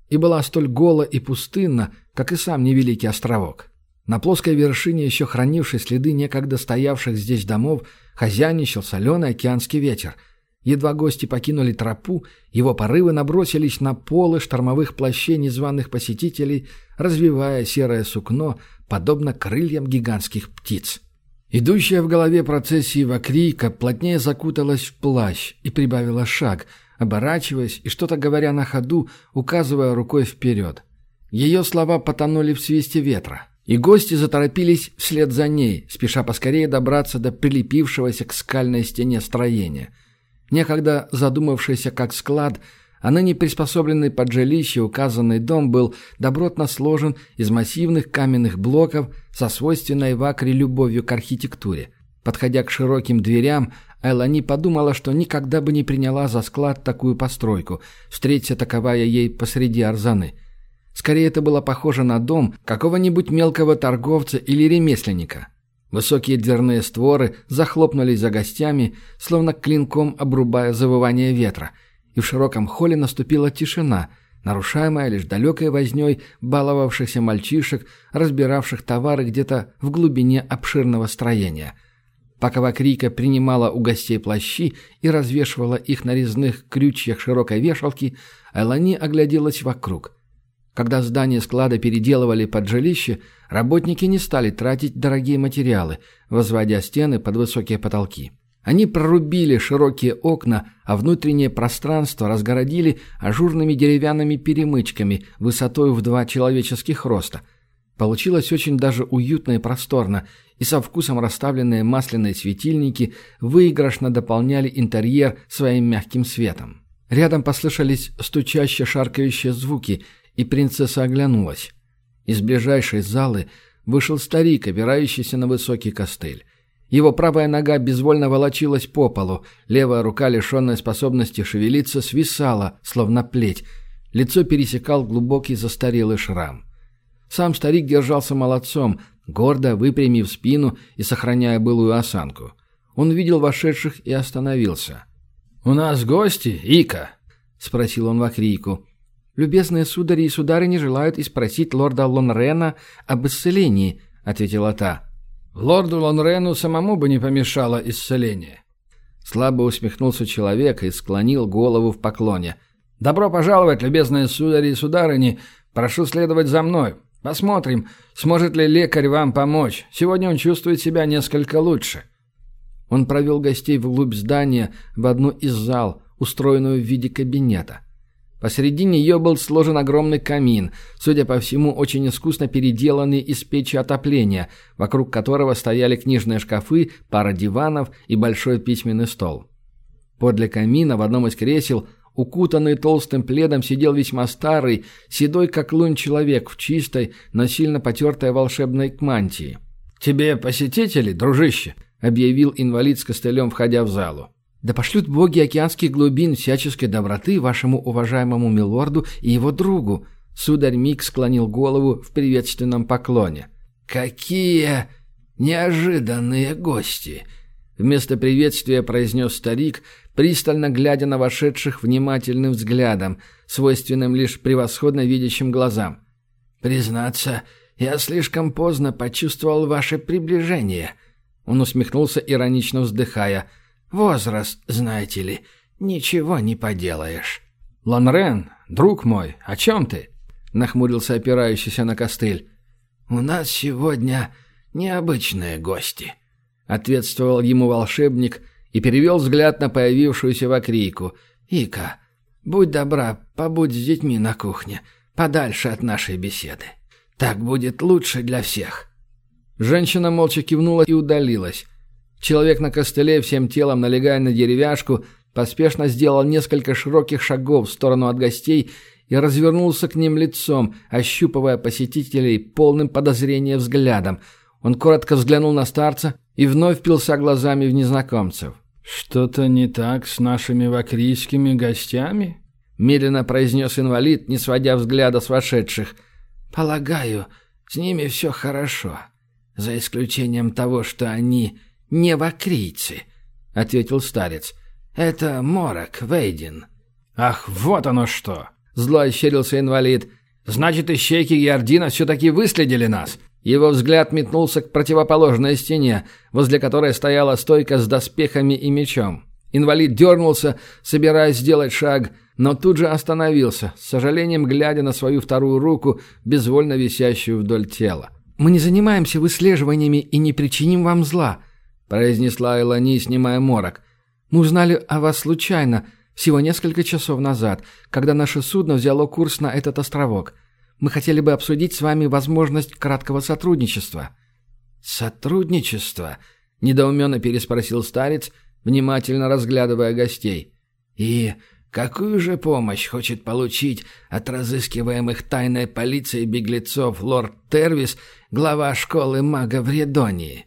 и была столь гола и пустынна, как и сам невеликий островок. На плоской вершине, еще хранившей следы некогда стоявших здесь домов, хозяйничал соленый океанский ветер. Едва гости покинули тропу, его порывы набросились на полы штормовых плащей незваных посетителей, развивая серое сукно, подобно крыльям гигантских птиц. Идущая в голове процессии Вакрийка плотнее закуталась в плащ и прибавила шаг, оборачиваясь и что-то говоря на ходу, указывая рукой вперед. Ее слова потонули в свисте ветра, и гости заторопились вслед за ней, спеша поскорее добраться до прилепившегося к скальной стене строения. Некогда задумавшийся как склад, а ныне приспособленный под жилище указанный дом был добротно сложен из массивных каменных блоков со свойственной Вакре любовью к архитектуре. Подходя к широким дверям, Элани подумала, что никогда бы не приняла за склад такую постройку, встреться таковая ей посреди Арзаны. Скорее, это было похоже на дом какого-нибудь мелкого торговца или ремесленника. Высокие дверные створы захлопнулись за гостями, словно клинком обрубая завывание ветра, и в широком холле наступила тишина, нарушаемая лишь далекой вознёй баловавшихся мальчишек, разбиравших товары где-то в глубине обширного строения. Пока Вакрийка принимала у гостей плащи и развешивала их на резных крючьях широкой вешалки, Элани огляделась вокруг. Когда здание склада переделывали под жилище, работники не стали тратить дорогие материалы, возводя стены под высокие потолки. Они прорубили широкие окна, а внутреннее пространство разгородили ажурными деревянными перемычками высотой в два человеческих роста. Получилось очень даже уютно и просторно, и со вкусом расставленные масляные светильники выигрышно дополняли интерьер своим мягким светом. Рядом послышались стучащие шаркающие звуки, и принцесса оглянулась. Из ближайшей залы вышел старик, опирающийся на высокий костыль. Его правая нога безвольно волочилась по полу, левая рука, лишенная способности шевелиться, свисала, словно плеть. Лицо пересекал глубокий застарелый шрам. Сам старик держался молодцом, гордо выпрямив спину и сохраняя былую осанку. Он видел вошедших и остановился. «У нас гости, Ика?» — спросил он Вакрийку. «Любезные судари и сударыни желают испросить лорда Лонрена об исцелении», — ответила та. «Лорду Лонрену самому бы не помешало исцеление». Слабо усмехнулся человек и склонил голову в поклоне. «Добро пожаловать, любезные судари и сударыни. Прошу следовать за мной. Посмотрим, сможет ли лекарь вам помочь. Сегодня он чувствует себя несколько лучше». Он провел гостей вглубь здания в одну из зал, устроенную в виде кабинета. Посреди нее был сложен огромный камин, судя по всему, очень искусно переделанный из печи отопления, вокруг которого стояли книжные шкафы, пара диванов и большой письменный стол. Подле камина в одном из кресел, укутанный толстым пледом, сидел весьма старый, седой как лунь человек в чистой, но сильно потертой волшебной мантии. «Тебе посетители, дружище?» — объявил инвалид с костылем, входя в залу. «Да пошлют боги океанских глубин всяческой доброты вашему уважаемому милорду и его другу», — сударь Мик склонил голову в приветственном поклоне. «Какие неожиданные гости!» — вместо приветствия произнес старик, пристально глядя на вошедших внимательным взглядом, свойственным лишь превосходно видящим глазам. «Признаться, я слишком поздно почувствовал ваше приближение». Он усмехнулся, иронично вздыхая. «Возраст, знаете ли, ничего не поделаешь». «Лонрен, друг мой, о чем ты?» — нахмурился опирающийся на костыль. «У нас сегодня необычные гости», — ответствовал ему волшебник и перевел взгляд на появившуюся Вакрийку. «Ика, будь добра, побудь с детьми на кухне, подальше от нашей беседы. Так будет лучше для всех». Женщина молча кивнула и удалилась. Человек на костыле, всем телом налегая на деревяшку, поспешно сделал несколько широких шагов в сторону от гостей и развернулся к ним лицом, ощупывая посетителей полным подозрения взглядом. Он коротко взглянул на старца и вновь впился глазами в незнакомцев. «Что-то не так с нашими вакрийскими гостями?» — медленно произнес инвалид, не сводя взгляда с вошедших. «Полагаю, с ними все хорошо, за исключением того, что они не вакрийцы», — ответил старец. «Это Морок Вейдин». «Ах, вот оно что!» Зло ощерился инвалид. «Значит, ищейки Геордина все-таки выследили нас!» Его взгляд метнулся к противоположной стене, возле которой стояла стойка с доспехами и мечом. Инвалид дернулся, собираясь сделать шаг, но тут же остановился, с сожалением глядя на свою вторую руку, безвольно висящую вдоль тела. «Мы не занимаемся выслеживаниями и не причиним вам зла», — произнесла Элани, снимая морок. «Мы узнали о вас случайно, всего несколько часов назад, когда наше судно взяло курс на этот островок. Мы хотели бы обсудить с вами возможность краткого сотрудничества». «Сотрудничество?» — недоуменно переспросил старец, внимательно разглядывая гостей. «И какую же помощь хочет получить от разыскиваемых тайной полицией беглецов лорд Тервис, глава школы магов Редонии?»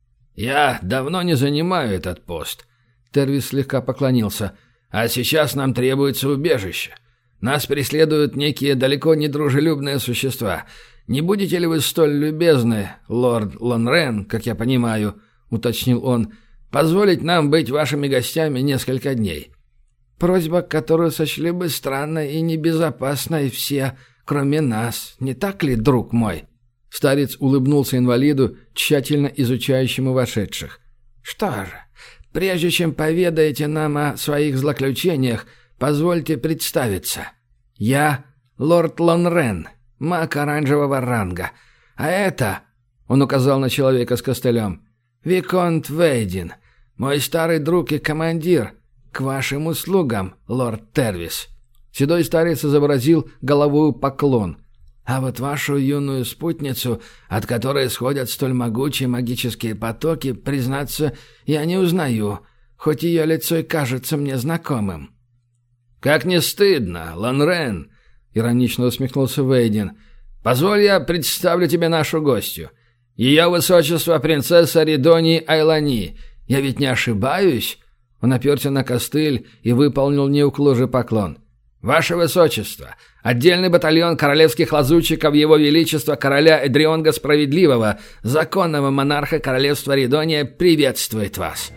«Я давно не занимаю этот пост», — Тервис слегка поклонился, — «а сейчас нам требуется убежище. Нас преследуют некие далеко не дружелюбные существа. Не будете ли вы столь любезны, лорд Лонрен, как я понимаю, — уточнил он, — позволить нам быть вашими гостями несколько дней?» «Просьба, которую сочли бы странной и небезопасной все, кроме нас, не так ли, друг мой?» Старец улыбнулся инвалиду, тщательно изучающему вошедших. «Что же, прежде чем поведаете нам о своих злоключениях, позвольте представиться. Я лорд Лонрен, маг оранжевого ранга. А это, — он указал на человека с костылем, — Виконт Вейдин, мой старый друг и командир. К вашим услугам, лорд Тервис». Седой старец изобразил головой поклон. «А вот вашу юную спутницу, от которой исходят столь могучие магические потоки, признаться, я не узнаю, хоть ее лицо и кажется мне знакомым». «Как не стыдно, Лонрен!» — иронично усмехнулся Вейдин. «Позволь, я представлю тебе нашу гостью. Ее высочество принцесса Редонии Айлани. Я ведь не ошибаюсь?» Он оперся на костыль и выполнил неуклюжий поклон. «Ваше высочество, отдельный батальон королевских лазутчиков Его Величества короля Эдрионга Справедливого, законного монарха королевства Редония, приветствует вас!»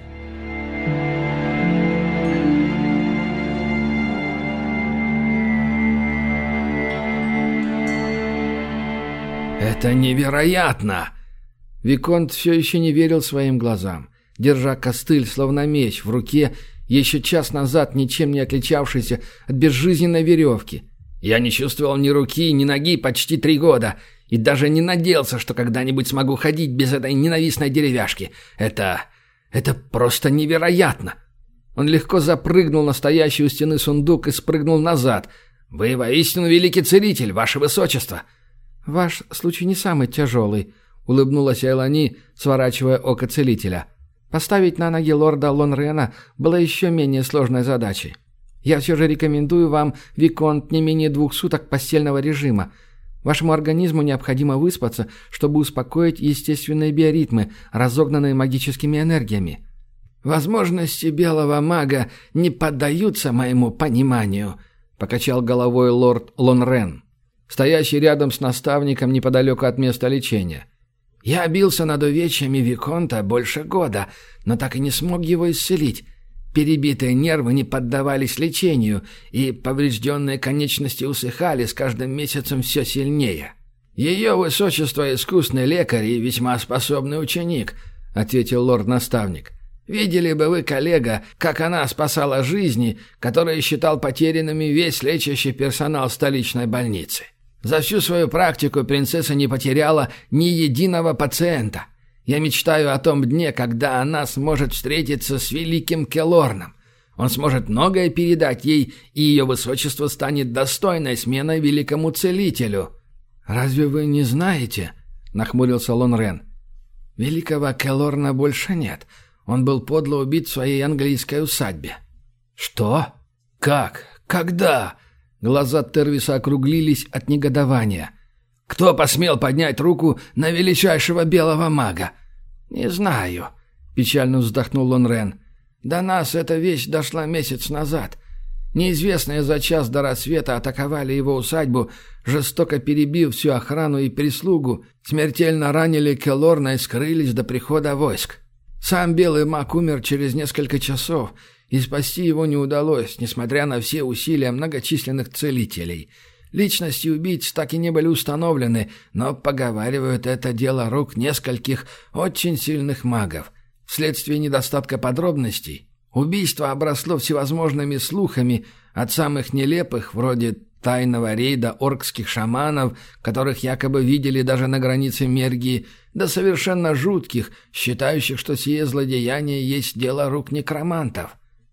«Это невероятно!» Виконт все еще не верил своим глазам. Держа костыль, словно меч, в руке, еще час назад ничем не отличавшийся от безжизненной веревки. «Я не чувствовал ни руки, ни ноги почти три года, и даже не надеялся, что когда-нибудь смогу ходить без этой ненавистной деревяшки. Это... это просто невероятно!» Он легко запрыгнул на стоящий у стены сундук и спрыгнул назад. «Вы воистину великий целитель, ваше высочество!» «Ваш случай не самый тяжелый», — улыбнулась Айлани, сворачивая око целителя. «Поставить на ноги лорда Лонрена было еще менее сложной задачей. Я все же рекомендую вам, Виконт, не менее двух суток постельного режима. Вашему организму необходимо выспаться, чтобы успокоить естественные биоритмы, разогнанные магическими энергиями». «Возможности белого мага не поддаются моему пониманию», — покачал головой лорд Лонрен, стоящий рядом с наставником неподалеку от места лечения. «Я бился над увечьями Виконта больше года, но так и не смог его исцелить. Перебитые нервы не поддавались лечению, и поврежденные конечности усыхали с каждым месяцем все сильнее. Ее высочество искусный лекарь и весьма способный ученик», — ответил лорд-наставник. «Видели бы вы, коллега, как она спасала жизни, которые считал потерянными весь лечащий персонал столичной больницы. За всю свою практику принцесса не потеряла ни единого пациента. Я мечтаю о том дне, когда она сможет встретиться с великим Келорном. Он сможет многое передать ей, и ее высочество станет достойной сменой великому целителю». «Разве вы не знаете?» — нахмурился Лонрен. «Великого Келорна больше нет. Он был подло убит в своей английской усадьбе». «Что? Как? Когда?» Глаза Тервиса округлились от негодования. «Кто посмел поднять руку на величайшего белого мага?» «Не знаю», — печально вздохнул Лонрен. «До нас эта вещь дошла месяц назад. Неизвестные за час до рассвета атаковали его усадьбу, жестоко перебив всю охрану и прислугу, смертельно ранили Келорна и скрылись до прихода войск. Сам белый маг умер через несколько часов, и спасти его не удалось, несмотря на все усилия многочисленных целителей. Личности убийц так и не были установлены, но, поговаривают, это дело рук нескольких очень сильных магов. Вследствие недостатка подробностей убийство обросло всевозможными слухами, от самых нелепых, вроде тайного рейда оркских шаманов, которых якобы видели даже на границе Мергии, до совершенно жутких, считающих, что сие злодеяние есть дело рук некромантов.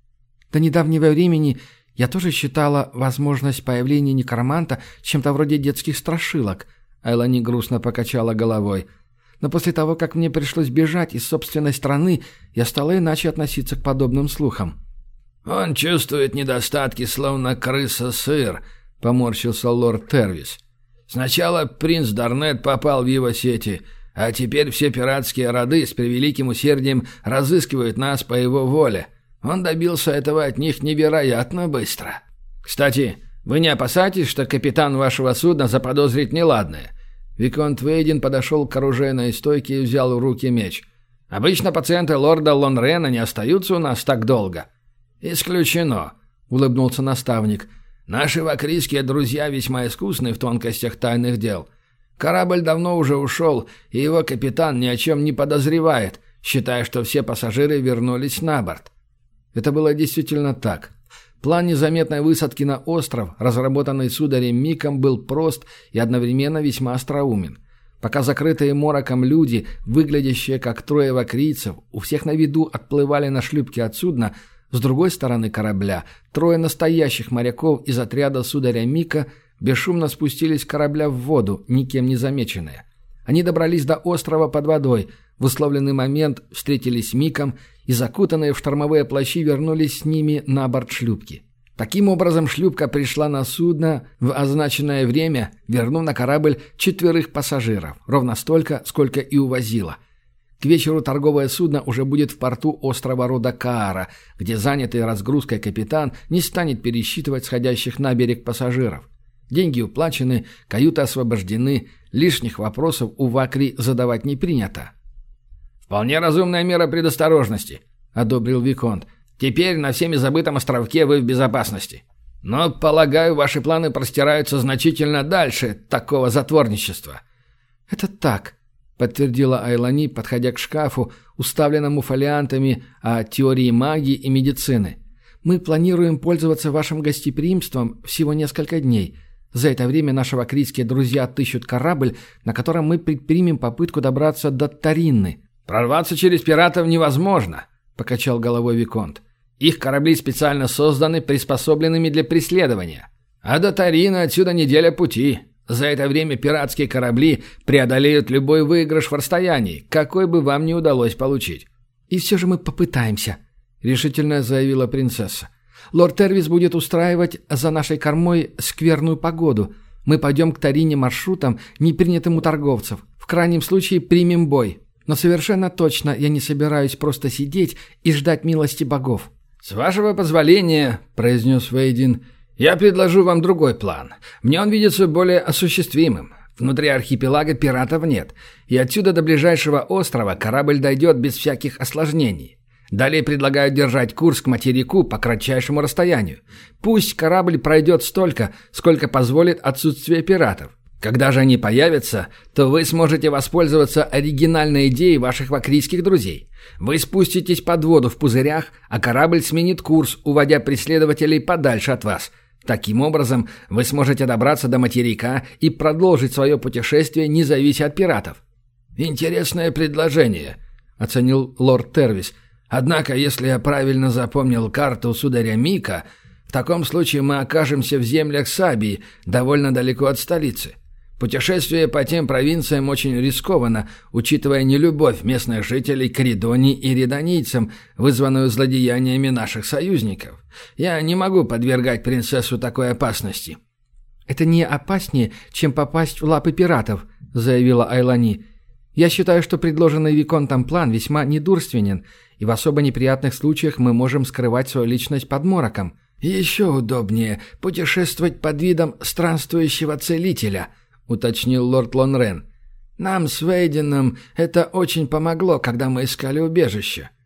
До недавнего времени я тоже считала возможность появления некроманта чем-то вроде детских страшилок. Айлани грустно покачала головой. Но после того, как мне пришлось бежать из собственной страны, я стала иначе относиться к подобным слухам. «Он чувствует недостатки, словно крыса-сыр», — поморщился лорд Тервис. «Сначала принц Дарнет попал в его сети, а теперь все пиратские роды с превеликим усердием разыскивают нас по его воле. Он добился этого от них невероятно быстро. Кстати, вы не опасаетесь, что капитан вашего судна заподозрит неладное?» Виконт Вейдин подошел к оружейной стойке и взял в руки меч. «Обычно пациенты лорда Лонрена не остаются у нас так долго». «Исключено», — улыбнулся наставник. «Наши вакрийские друзья весьма искусны в тонкостях тайных дел. Корабль давно уже ушел, и его капитан ни о чем не подозревает, считая, что все пассажиры вернулись на борт». Это было действительно так. План незаметной высадки на остров, разработанный сударем Миком, был прост и одновременно весьма остроумен. Пока закрытые мороком люди, выглядящие как трое вакрийцев, у всех на виду отплывали на шлюпке от судна, с другой стороны корабля трое настоящих моряков из отряда сударя Мика бесшумно спустились с корабля в воду, никем не замеченные. Они добрались до острова под водой, в условленный момент встретились с Миком и, закутанные в штормовые плащи, вернулись с ними на борт шлюпки. Таким образом, шлюпка пришла на судно в означенное время, вернув на корабль четверых пассажиров, ровно столько, сколько и увозила. К вечеру торговое судно уже будет в порту острова рода Каара, где занятый разгрузкой капитан не станет пересчитывать сходящих на берег пассажиров. Деньги уплачены, каюты освобождены, лишних вопросов у Вакри задавать не принято. «Вполне разумная мера предосторожности», — одобрил Виконт. «Теперь на всеми забытом островке вы в безопасности. Но, полагаю, ваши планы простираются значительно дальше такого затворничества». «Это так», — подтвердила Айлани, подходя к шкафу, уставленному фолиантами о теории магии и медицины. «Мы планируем пользоваться вашим гостеприимством всего несколько дней. За это время наши вакрийские друзья отыщут корабль, на котором мы предпримем попытку добраться до Таринны». «Прорваться через пиратов невозможно», — покачал головой Виконт. «Их корабли специально созданы, приспособленными для преследования. А до Тарины отсюда неделя пути. За это время пиратские корабли преодолеют любой выигрыш в расстоянии, какой бы вам ни удалось получить». «И все же мы попытаемся», — решительно заявила принцесса. «Лорд Тервис будет устраивать за нашей кормой скверную погоду. Мы пойдем к Тарине маршрутом, не принятым у торговцев. В крайнем случае примем бой. Но совершенно точно я не собираюсь просто сидеть и ждать милости богов». «С вашего позволения», — произнес Вейдин, — «я предложу вам другой план. Мне он видится более осуществимым. Внутри архипелага пиратов нет, и отсюда до ближайшего острова корабль дойдет без всяких осложнений. Далее предлагаю держать курс к материку по кратчайшему расстоянию. Пусть корабль пройдет столько, сколько позволит отсутствие пиратов. Когда же они появятся, то вы сможете воспользоваться оригинальной идеей ваших вакрийских друзей. Вы спуститесь под воду в пузырях, а корабль сменит курс, уводя преследователей подальше от вас. Таким образом, вы сможете добраться до материка и продолжить свое путешествие, не завися от пиратов». «Интересное предложение», — оценил лорд Тервис. «Однако, если я правильно запомнил карту сударя Мика, в таком случае мы окажемся в землях Сабии, довольно далеко от столицы. Путешествие по тем провинциям очень рискованно, учитывая нелюбовь местных жителей к Ридони и ридонийцам, вызванную злодеяниями наших союзников. Я не могу подвергать принцессу такой опасности». «Это не опаснее, чем попасть в лапы пиратов», — заявила Айлани. «Я считаю, что предложенный Виконтом план весьма недурственен, и в особо неприятных случаях мы можем скрывать свою личность под мороком». «Еще удобнее путешествовать под видом странствующего целителя», — уточнил лорд Лонрен. «Нам с Вейденом это очень помогло, когда мы искали убежище».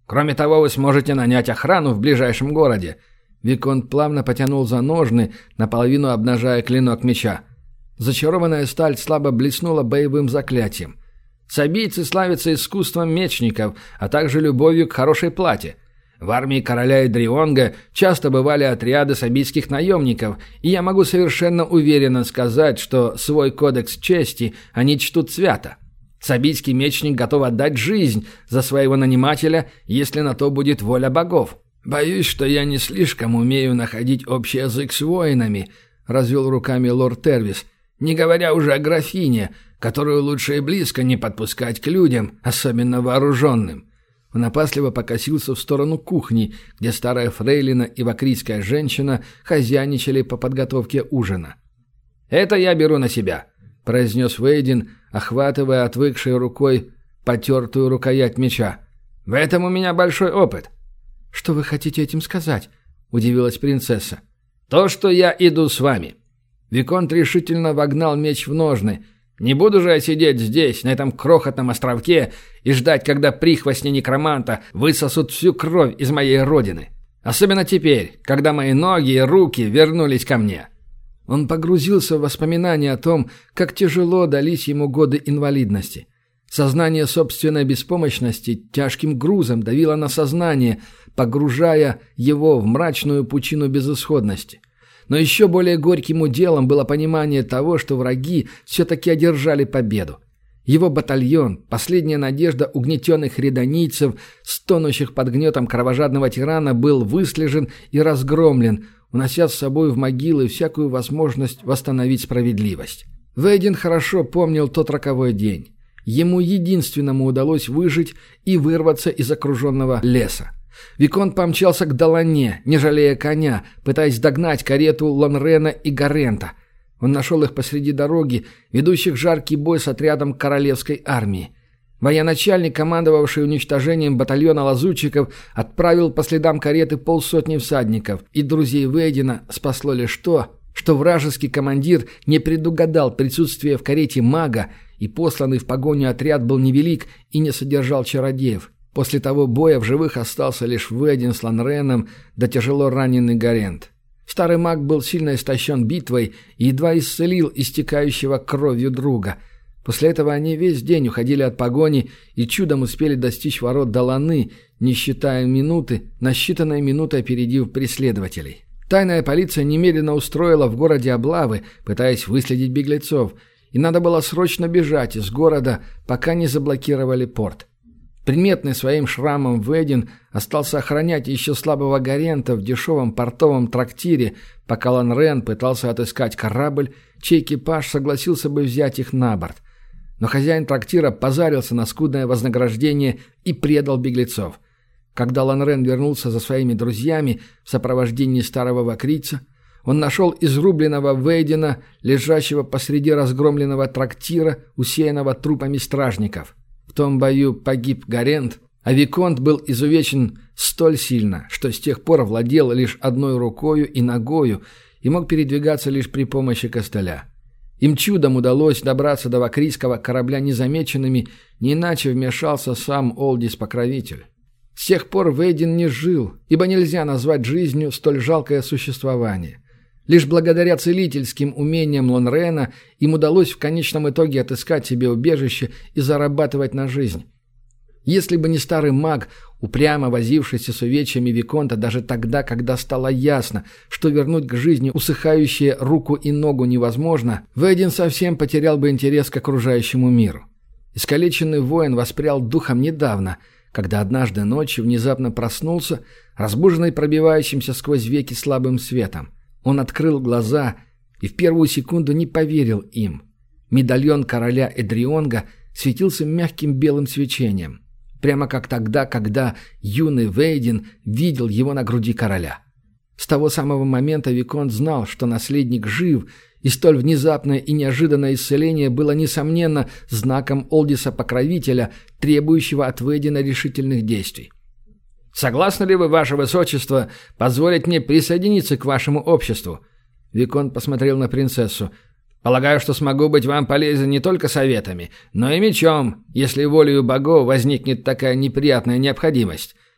Кроме того, вы сможете нанять охрану в ближайшем городе». Виконт плавно потянул за ножны, наполовину обнажая клинок меча. Зачарованная сталь слабо блеснула боевым заклятием. Сабийцы славятся искусством мечников, а также любовью к хорошей плате. В армии короля Эдрионга часто бывали отряды сабийских наемников, и я могу совершенно уверенно сказать, что свой кодекс чести они чтут свято. Сабийский мечник готов отдать жизнь за своего нанимателя, если на то будет воля богов. «Боюсь, что я не слишком умею находить общий язык с воинами», — развел руками лорд Тервис, «не говоря уже о графине, которую лучше и близко не подпускать к людям, особенно вооруженным». Он опасливо покосился в сторону кухни, где старая фрейлина и вакрийская женщина хозяйничали по подготовке ужина. «Это я беру на себя», — произнес Вейдин, охватывая отвыкшей рукой потертую рукоять меча. «В этом у меня большой опыт». «Что вы хотите этим сказать?» — удивилась принцесса. «То, что я иду с вами». Виконт решительно вогнал меч в ножны. «Не буду же я сидеть здесь, на этом крохотном островке, и ждать, когда прихвостни некроманта высосут всю кровь из моей родины. Особенно теперь, когда мои ноги и руки вернулись ко мне». Он погрузился в воспоминания о том, как тяжело дались ему годы инвалидности. Сознание собственной беспомощности тяжким грузом давило на сознание, погружая его в мрачную пучину безысходности. Но еще более горьким уделом было понимание того, что враги все-таки одержали победу. Его батальон, последняя надежда угнетенных редонийцев, стонущих под гнетом кровожадного тирана, был выслежен и разгромлен, унося с собой в могилы всякую возможность восстановить справедливость. Вейдин хорошо помнил тот роковой день. Ему единственному удалось выжить и вырваться из окруженного леса. Виконт помчался к Далане, не жалея коня, пытаясь догнать карету Лонрена и Гарента. Он нашел их посреди дороги, ведущих жаркий бой с отрядом королевской армии. Военачальник, командовавший уничтожением батальона лазутчиков, отправил по следам кареты полсотни всадников, и друзей Вейдина спасло лишь то, что вражеский командир не предугадал присутствие в карете мага, и посланный в погоню отряд был невелик и не содержал чародеев. После того боя в живых остался лишь Вейдин с Лонреном да тяжело раненый Гарент. Старый маг был сильно истощен битвой и едва исцелил истекающего кровью друга. После этого они весь день уходили от погони и чудом успели достичь ворот Даланы, не считая минуты, насчитанной минутой опередив преследователей. Тайная полиция немедленно устроила в городе облавы, пытаясь выследить беглецов, и надо было срочно бежать из города, пока не заблокировали порт. Приметный своим шрамом Вейдин остался охранять еще слабого Гарента в дешевом портовом трактире, пока Лонрен пытался отыскать корабль, чей экипаж согласился бы взять их на борт. Но хозяин трактира позарился на скудное вознаграждение и предал беглецов. Когда Лонрен вернулся за своими друзьями в сопровождении старого вакрийца, он нашел изрубленного Вейдина, лежащего посреди разгромленного трактира, усеянного трупами стражников. В том бою погиб Гарент, а Виконт был изувечен столь сильно, что с тех пор владел лишь одной рукою и ногою и мог передвигаться лишь при помощи костыля. Им чудом удалось добраться до вакрийского корабля незамеченными, не иначе вмешался сам Олдис-покровитель. С тех пор Вейдин не жил, ибо нельзя назвать жизнью столь жалкое существование. Лишь благодаря целительским умениям Лонрена им удалось в конечном итоге отыскать себе убежище и зарабатывать на жизнь. Если бы не старый маг, упрямо возившийся с увечьями Виконта даже тогда, когда стало ясно, что вернуть к жизни усыхающие руку и ногу невозможно, Вейдин совсем потерял бы интерес к окружающему миру. Искалеченный воин воспрял духом недавно, когда однажды ночью внезапно проснулся, разбуженный пробивающимся сквозь веки слабым светом. Он открыл глаза и в первую секунду не поверил им. Медальон короля Эдрионга светился мягким белым свечением, прямо как тогда, когда юный Вейдин видел его на груди короля. С того самого момента Виконт знал, что наследник жив, и столь внезапное и неожиданное исцеление было, несомненно, знаком Олдиса-покровителя, требующего от Вейдина решительных действий. «Согласны ли вы, ваше высочество, позволить мне присоединиться к вашему обществу?» Виконт посмотрел на принцессу. «Полагаю, что смогу быть вам полезен не только советами, но и мечом, если волею богов возникнет такая неприятная необходимость.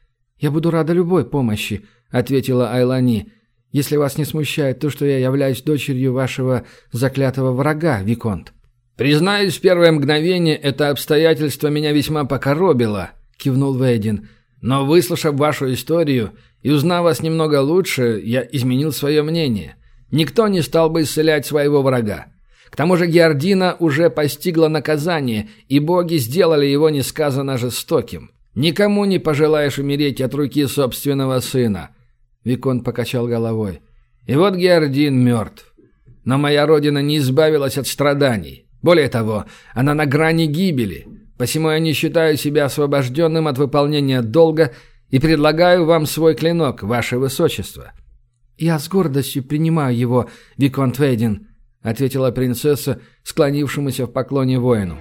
«Я буду рада любой помощи», — ответила Айлани, «если вас не смущает то, что я являюсь дочерью вашего заклятого врага, Виконт». «Признаюсь, в первое мгновение это обстоятельство меня весьма покоробило», — кивнул Вейдин. «Но, выслушав вашу историю и узнав вас немного лучше, я изменил свое мнение. Никто не стал бы исцелять своего врага. К тому же Геордина уже постигло наказание, и боги сделали его несказанно жестоким. Никому не пожелаешь умереть от руки собственного сына». Виконт покачал головой. «И вот Геордин мертв. Но моя родина не избавилась от страданий. Более того, она на грани гибели. Посему я не считаю себя освобожденным от выполнения долга и предлагаю вам свой клинок, ваше высочество». «Я с гордостью принимаю его, Виконт Вейдин», — ответила принцесса, склонившемуся в поклоне воину.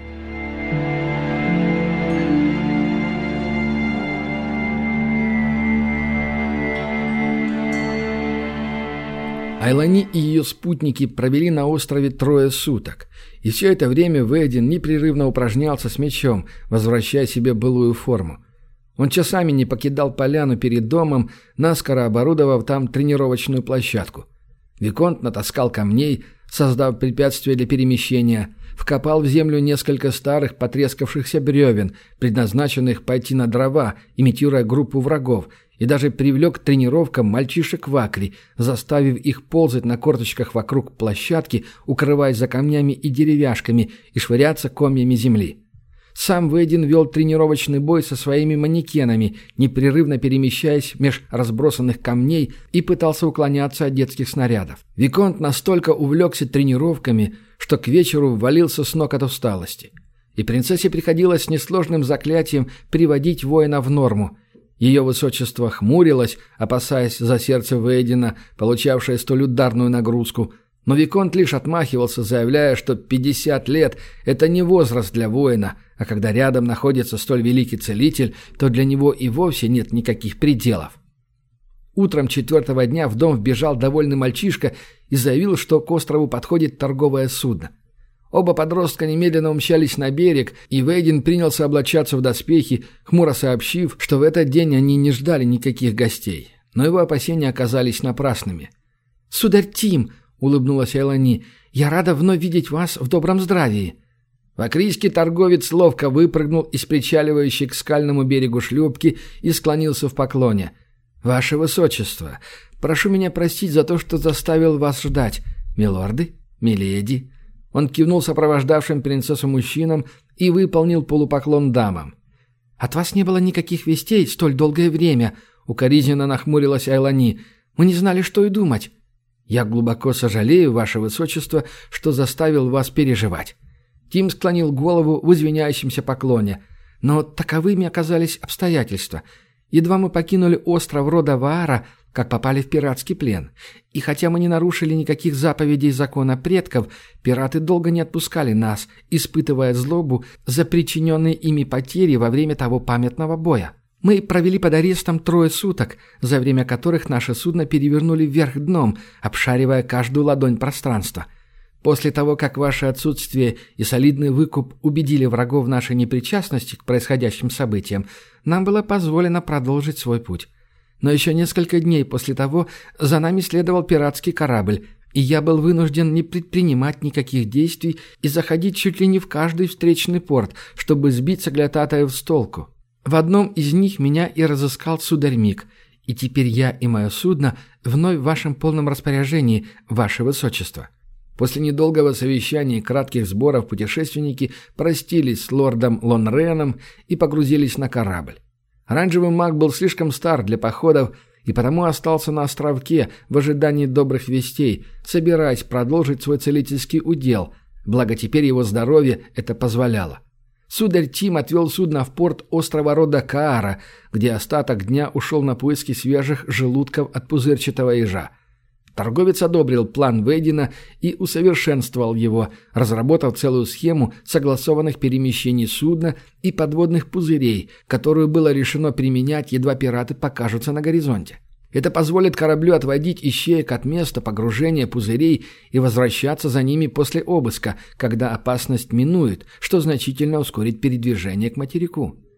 Айлани и ее спутники провели на острове трое суток, и все это время Вейдин непрерывно упражнялся с мечом, возвращая себе былую форму. Он часами не покидал поляну перед домом, наскоро оборудовав там тренировочную площадку. Виконт натаскал камней, создав препятствие для перемещения, вкопал в землю несколько старых потрескавшихся бревен, предназначенных пойти на дрова, имитируя группу врагов, и даже привлек к тренировкам мальчишек в Акри, заставив их ползать на корточках вокруг площадки, укрываясь за камнями и деревяшками, и швыряться комьями земли. Сам Вейдин вел тренировочный бой со своими манекенами, непрерывно перемещаясь меж разбросанных камней и пытался уклоняться от детских снарядов. Виконт настолько увлекся тренировками, что к вечеру валился с ног от усталости. И принцессе приходилось с несложным заклятием приводить воина в норму. Ее высочество хмурилось, опасаясь за сердце Вейдина, получавшее столь ударную нагрузку, но Виконт лишь отмахивался, заявляя, что пятьдесят лет – это не возраст для воина, а когда рядом находится столь великий целитель, то для него и вовсе нет никаких пределов. Утром четвертого дня в дом вбежал довольный мальчишка и заявил, что к острову подходит торговое судно. Оба подростка немедленно умчались на берег, и Вейдин принялся облачаться в доспехи, хмуро сообщив, что в этот день они не ждали никаких гостей. Но его опасения оказались напрасными. «Сударь Тим!» — улыбнулась Айлани. «Я рада вновь видеть вас в добром здравии». Вакрийский торговец ловко выпрыгнул из причаливающей к скальному берегу шлюпки и склонился в поклоне. «Ваше высочество, прошу меня простить за то, что заставил вас ждать. Милорды, миледи». Он кивнул сопровождавшим принцессу мужчинам и выполнил полупоклон дамам. «От вас не было никаких вестей столь долгое время», — укоризненно нахмурилась Айлани. «Мы не знали, что и думать». «Я глубоко сожалею, ваше высочество, что заставил вас переживать». Тим склонил голову в извиняющемся поклоне. «Но таковыми оказались обстоятельства. Едва мы покинули остров рода Ваара, как попали в пиратский плен. И хотя мы не нарушили никаких заповедей закона предков, пираты долго не отпускали нас, испытывая злобу за причиненные ими потери во время того памятного боя. Мы провели под арестом трое суток, за время которых наше судно перевернули вверх дном, обшаривая каждую ладонь пространства. После того, как ваше отсутствие и солидный выкуп убедили врагов в нашей непричастности к происходящим событиям, нам было позволено продолжить свой путь. Но еще несколько дней после того за нами следовал пиратский корабль, и я был вынужден не предпринимать никаких действий и заходить чуть ли не в каждый встречный порт, чтобы сбить соглядатаев с толку. В одном из них меня и разыскал сударь Мик, и теперь я и мое судно вновь в вашем полном распоряжении, ваше высочество». После недолгого совещания и кратких сборов путешественники простились с лордом Лонреном и погрузились на корабль. Оранжевый маг был слишком стар для походов и потому остался на островке в ожидании добрых вестей, собираясь продолжить свой целительский удел, благо теперь его здоровье это позволяло. Сударь Тим отвел судно в порт острова рода Каара, где остаток дня ушел на поиски свежих желудков от пузырчатого ежа. Торговец одобрил план Вейдина и усовершенствовал его, разработав целую схему согласованных перемещений судна и подводных пузырей, которую было решено применять, едва пираты покажутся на горизонте. Это позволит кораблю отводить ищеек от места погружения пузырей и возвращаться за ними после обыска, когда опасность минует, что значительно ускорит передвижение к материку.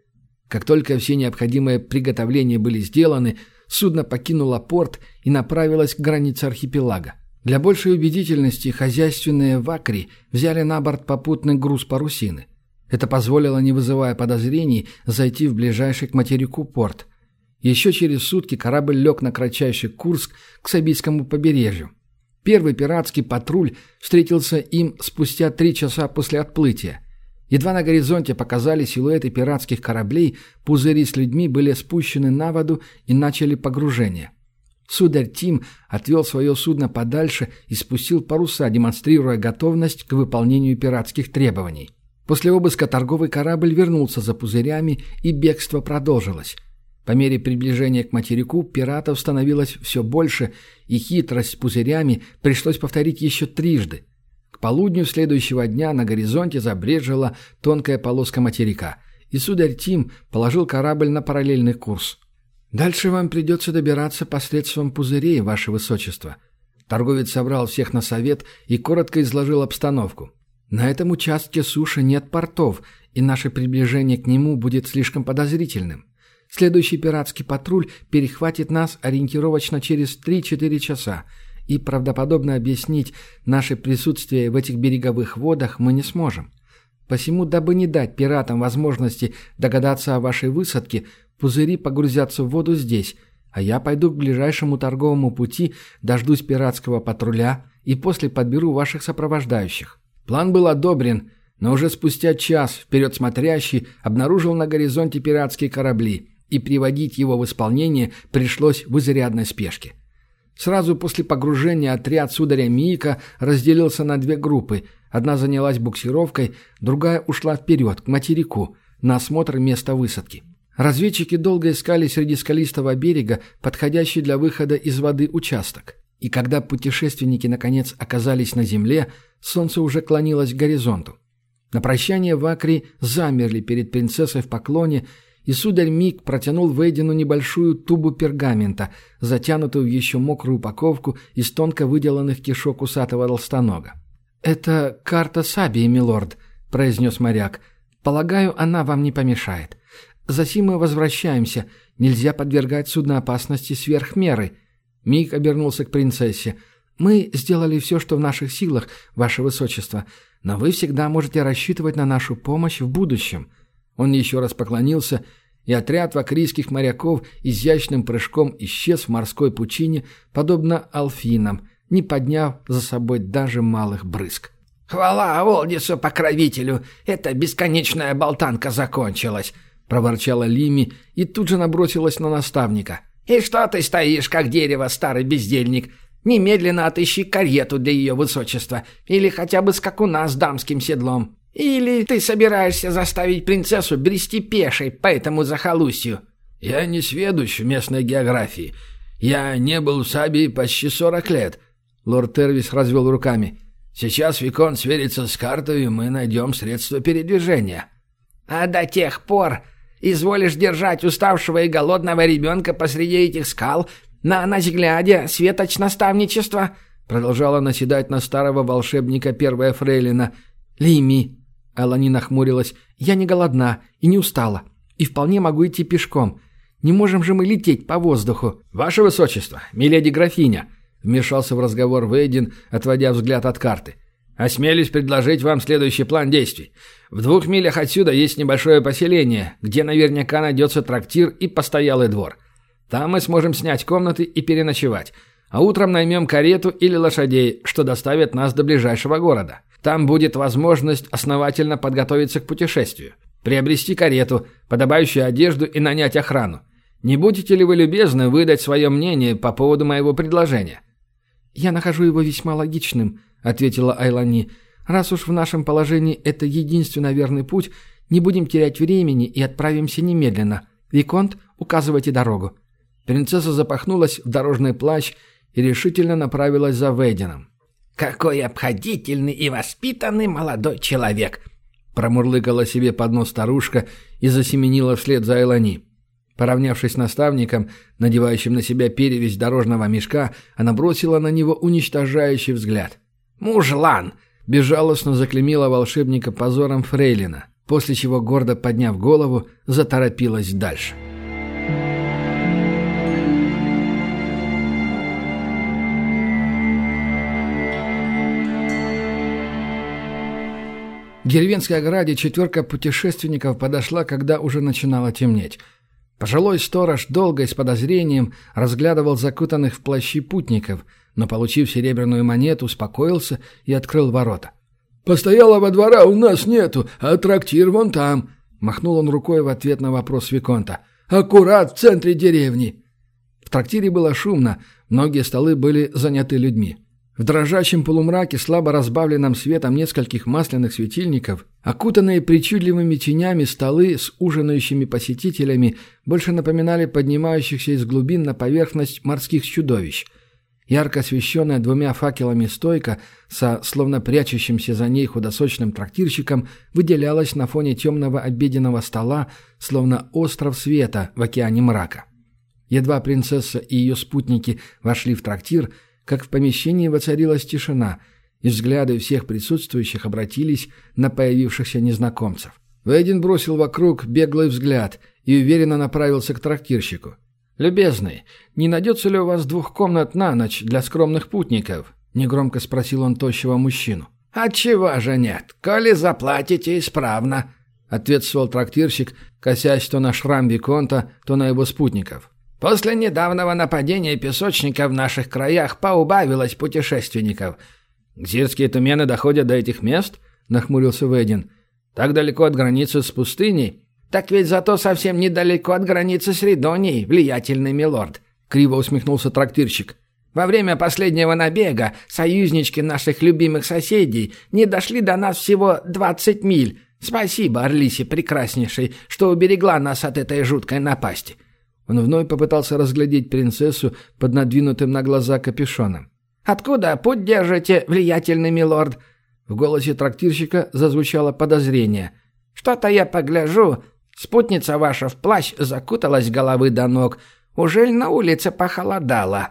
Как только все необходимые приготовления были сделаны, судно покинуло порт и направилось к границе архипелага. Для большей убедительности хозяйственные вакри взяли на борт попутный груз парусины. Это позволило, не вызывая подозрений, зайти в ближайший к материку порт. Еще через сутки корабль лег на кратчайший курс к Сабийскому побережью. Первый пиратский патруль встретился им спустя три часа после отплытия. Едва на горизонте показали силуэты пиратских кораблей, пузыри с людьми были спущены на воду и начали погружение. Сударь Тим отвел свое судно подальше и спустил паруса, демонстрируя готовность к выполнению пиратских требований. После обыска торговый корабль вернулся за пузырями, и бегство продолжилось. По мере приближения к материку пиратов становилось все больше, и хитрость с пузырями пришлось повторить еще трижды. К полудню следующего дня на горизонте забрежила тонкая полоска материка, и сударь Тим положил корабль на параллельный курс. «Дальше вам придется добираться посредством пузырей, ваше высочество». Торговец собрал всех на совет и коротко изложил обстановку. «На этом участке суши нет портов, и наше приближение к нему будет слишком подозрительным. Следующий пиратский патруль перехватит нас ориентировочно через три-четыре часа, и правдоподобно объяснить наше присутствие в этих береговых водах мы не сможем. Посему, дабы не дать пиратам возможности догадаться о вашей высадке, пузыри погрузятся в воду здесь, а я пойду к ближайшему торговому пути, дождусь пиратского патруля и после подберу ваших сопровождающих». План был одобрен, но уже спустя час вперед смотрящий обнаружил на горизонте пиратские корабли, и приводить его в исполнение пришлось в изрядной спешке. Сразу после погружения отряд сударя Миика разделился на две группы. Одна занялась буксировкой, другая ушла вперед, к материку, на осмотр места высадки. Разведчики долго искали среди скалистого берега подходящий для выхода из воды участок. И когда путешественники наконец оказались на земле, солнце уже клонилось к горизонту. На прощание вакри замерли перед принцессой в поклоне, и сударь Мик протянул Вейдину небольшую тубу пергамента, затянутую в еще мокрую упаковку из тонко выделанных кишок усатого толстонога. «Это карта Сабии, милорд», — произнес моряк. «Полагаю, она вам не помешает. Засим мы возвращаемся. Нельзя подвергать судно опасности сверх меры». Мик обернулся к принцессе. «Мы сделали все, что в наших силах, ваше высочество, но вы всегда можете рассчитывать на нашу помощь в будущем». Он еще раз поклонился, и отряд вакрийских моряков изящным прыжком исчез в морской пучине, подобно алфинам, не подняв за собой даже малых брызг. «Хвала Волдису-покровителю! Эта бесконечная болтанка закончилась!» — проворчала Лими и тут же набросилась на наставника. «И что ты стоишь, как дерево, старый бездельник? Немедленно отыщи карету для ее высочества, или хотя бы скакуна с дамским седлом. Или ты собираешься заставить принцессу брести пешей по этому захолустью?» «Я не сведущ в местной географии. Я не был в Сабии почти сорок лет». Лорд Тервис развел руками. «Сейчас Виконт сверится с картой, и мы найдем средства передвижения». «А до тех пор изволишь держать уставшего и голодного ребенка посреди этих скал, на ночь глядя, светоч наставничества?» Продолжала наседать на старого волшебника первая фрейлина. «Лими!» Элани нахмурилась. «Я не голодна и не устала, и вполне могу идти пешком. Не можем же мы лететь по воздуху». «Ваше высочество, миледи-графиня!» Вмешался в разговор Вейдин, отводя взгляд от карты. «Осмелюсь предложить вам следующий план действий. В двух милях отсюда есть небольшое поселение, где наверняка найдется трактир и постоялый двор. Там мы сможем снять комнаты и переночевать, а утром наймем карету или лошадей, что доставят нас до ближайшего города. Там будет возможность основательно подготовиться к путешествию, приобрести карету, подобающую одежду и нанять охрану. Не будете ли вы любезны выдать свое мнение по поводу моего предложения?» «Я нахожу его весьма логичным», — ответила Айлани. «Раз уж в нашем положении это единственно верный путь, не будем терять времени и отправимся немедленно. Виконт, указывайте дорогу». Принцесса запахнулась в дорожный плащ и решительно направилась за Вейдином. «Какой обходительный и воспитанный молодой человек!» Промурлыкала себе под нос старушка и засеменила вслед за Элани. Поравнявшись с наставником, надевающим на себя перевязь дорожного мешка, она бросила на него уничтожающий взгляд. «Мужлан!» — безжалостно заклеймила волшебника позором фрейлина. после чего, гордо подняв голову, заторопилась дальше. К деревенской ограде четверка путешественников подошла, когда уже начинало темнеть. Пожилой сторож долго и с подозрением разглядывал закутанных в плащи путников, но, получив серебряную монету, успокоился и открыл ворота. «Постоялого двора у нас нету, а трактир вон там», — махнул он рукой в ответ на вопрос виконта. «Аккурат в центре деревни». В трактире было шумно, многие столы были заняты людьми. В дрожащем полумраке, слабо разбавленном светом нескольких масляных светильников, окутанные причудливыми тенями столы с ужинающими посетителями больше напоминали поднимающихся из глубин на поверхность морских чудовищ. Ярко освещенная двумя факелами стойка со словно прячущимся за ней худосочным трактирщиком выделялась на фоне темного обеденного стола, словно остров света в океане мрака. Едва принцесса и ее спутники вошли в трактир, как в помещении воцарилась тишина, и взгляды всех присутствующих обратились на появившихся незнакомцев. Вейдин бросил вокруг беглый взгляд и уверенно направился к трактирщику. «Любезный, не найдется ли у вас двух комнат на ночь для скромных путников?» — негромко спросил он тощего мужчину. «Отчего же нет? Коли заплатите исправно», — ответствовал трактирщик, косясь то на шрам виконта, то на его спутников. «После недавнего нападения песочника в наших краях поубавилось путешественников». «Гзирские тумены доходят до этих мест?» — нахмурился Вейдин. «Так далеко от границы с пустыней?» «Так ведь зато совсем недалеко от границы с Ридонией, влиятельный милорд», — криво усмехнулся трактирщик. «Во время последнего набега союзнички наших любимых соседей не дошли до нас всего двадцать миль. Спасибо, Орлисе прекраснейшей, что уберегла нас от этой жуткой напасти». Он вновь попытался разглядеть принцессу под надвинутым на глаза капюшоном. «Откуда путь держите, влиятельный милорд?» В голосе трактирщика зазвучало подозрение. «Что-то я погляжу. Спутница ваша в плащ закуталась с головы до ног. Ужель на улице похолодало?»